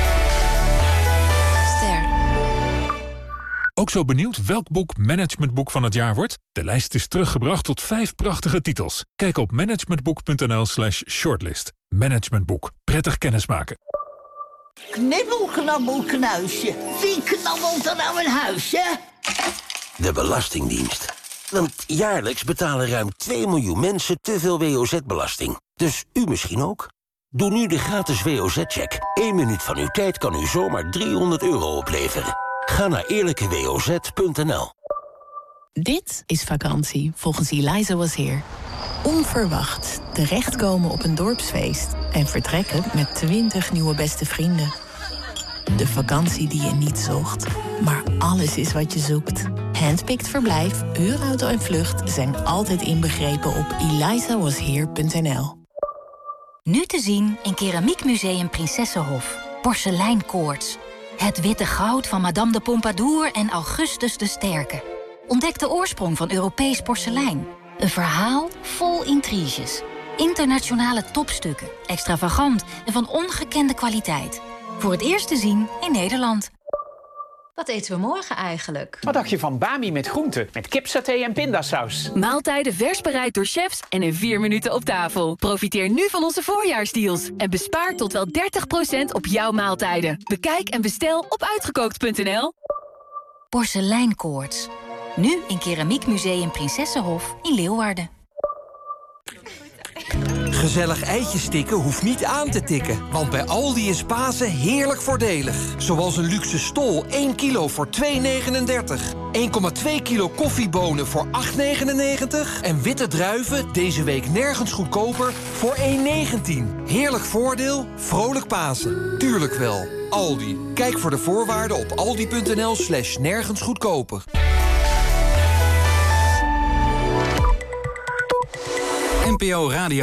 Ster. Ook zo benieuwd welk boek managementboek van het jaar wordt? De lijst is teruggebracht tot vijf prachtige titels. Kijk op managementboek.nl slash shortlist. Managementboek. Prettig kennismaken. Knibbel, knabbel, knuisje. Wie knabbelt er nou een huisje? De Belastingdienst. Want jaarlijks betalen ruim twee miljoen mensen te veel W O Z-belasting. Dus u misschien ook? Doe nu de gratis W O Z-check. Eén minuut van uw tijd kan u zomaar driehonderd euro opleveren. Ga naar eerlijke w o z punt n l. Dit is vakantie, volgens Eliza Was Here. Onverwacht terechtkomen op een dorpsfeest en vertrekken met twintig nieuwe beste vrienden. De vakantie die je niet zocht, maar alles is wat je zoekt. Handpicked verblijf, huurauto en vlucht zijn altijd inbegrepen op eliza was here punt n l. Nu te zien in Keramiekmuseum Prinsessenhof. Porseleinkoorts. Het witte goud van Madame de Pompadour en Augustus de Sterke. Ontdek de oorsprong van Europees porselein. Een verhaal vol intriges. Internationale topstukken. Extravagant en van ongekende kwaliteit. Voor het eerst te zien in Nederland. Wat eten we morgen eigenlijk? Wat dacht je van bami met groenten, met kipsaté en pindasaus? Maaltijden vers bereid door chefs en in vier minuten op tafel. Profiteer nu van onze voorjaarsdeals en bespaar tot wel dertig procent op jouw maaltijden. Bekijk en bestel op uitgekookt punt n l. Porseleinkoorts. Nu in Keramiekmuseum Prinsessenhof in Leeuwarden. Gezellig eitjes stikken hoeft niet aan te tikken. Want bij Aldi is Pasen heerlijk voordelig. Zoals een luxe stol één kilo voor twee negenendertig. één komma twee kilo koffiebonen voor acht negenennegentig. En witte druiven deze week nergens goedkoper voor één negentien. Heerlijk voordeel, vrolijk Pasen. Tuurlijk wel. Aldi. Kijk voor de voorwaarden op aldi.nl slash nergens goedkoper. N P O Radio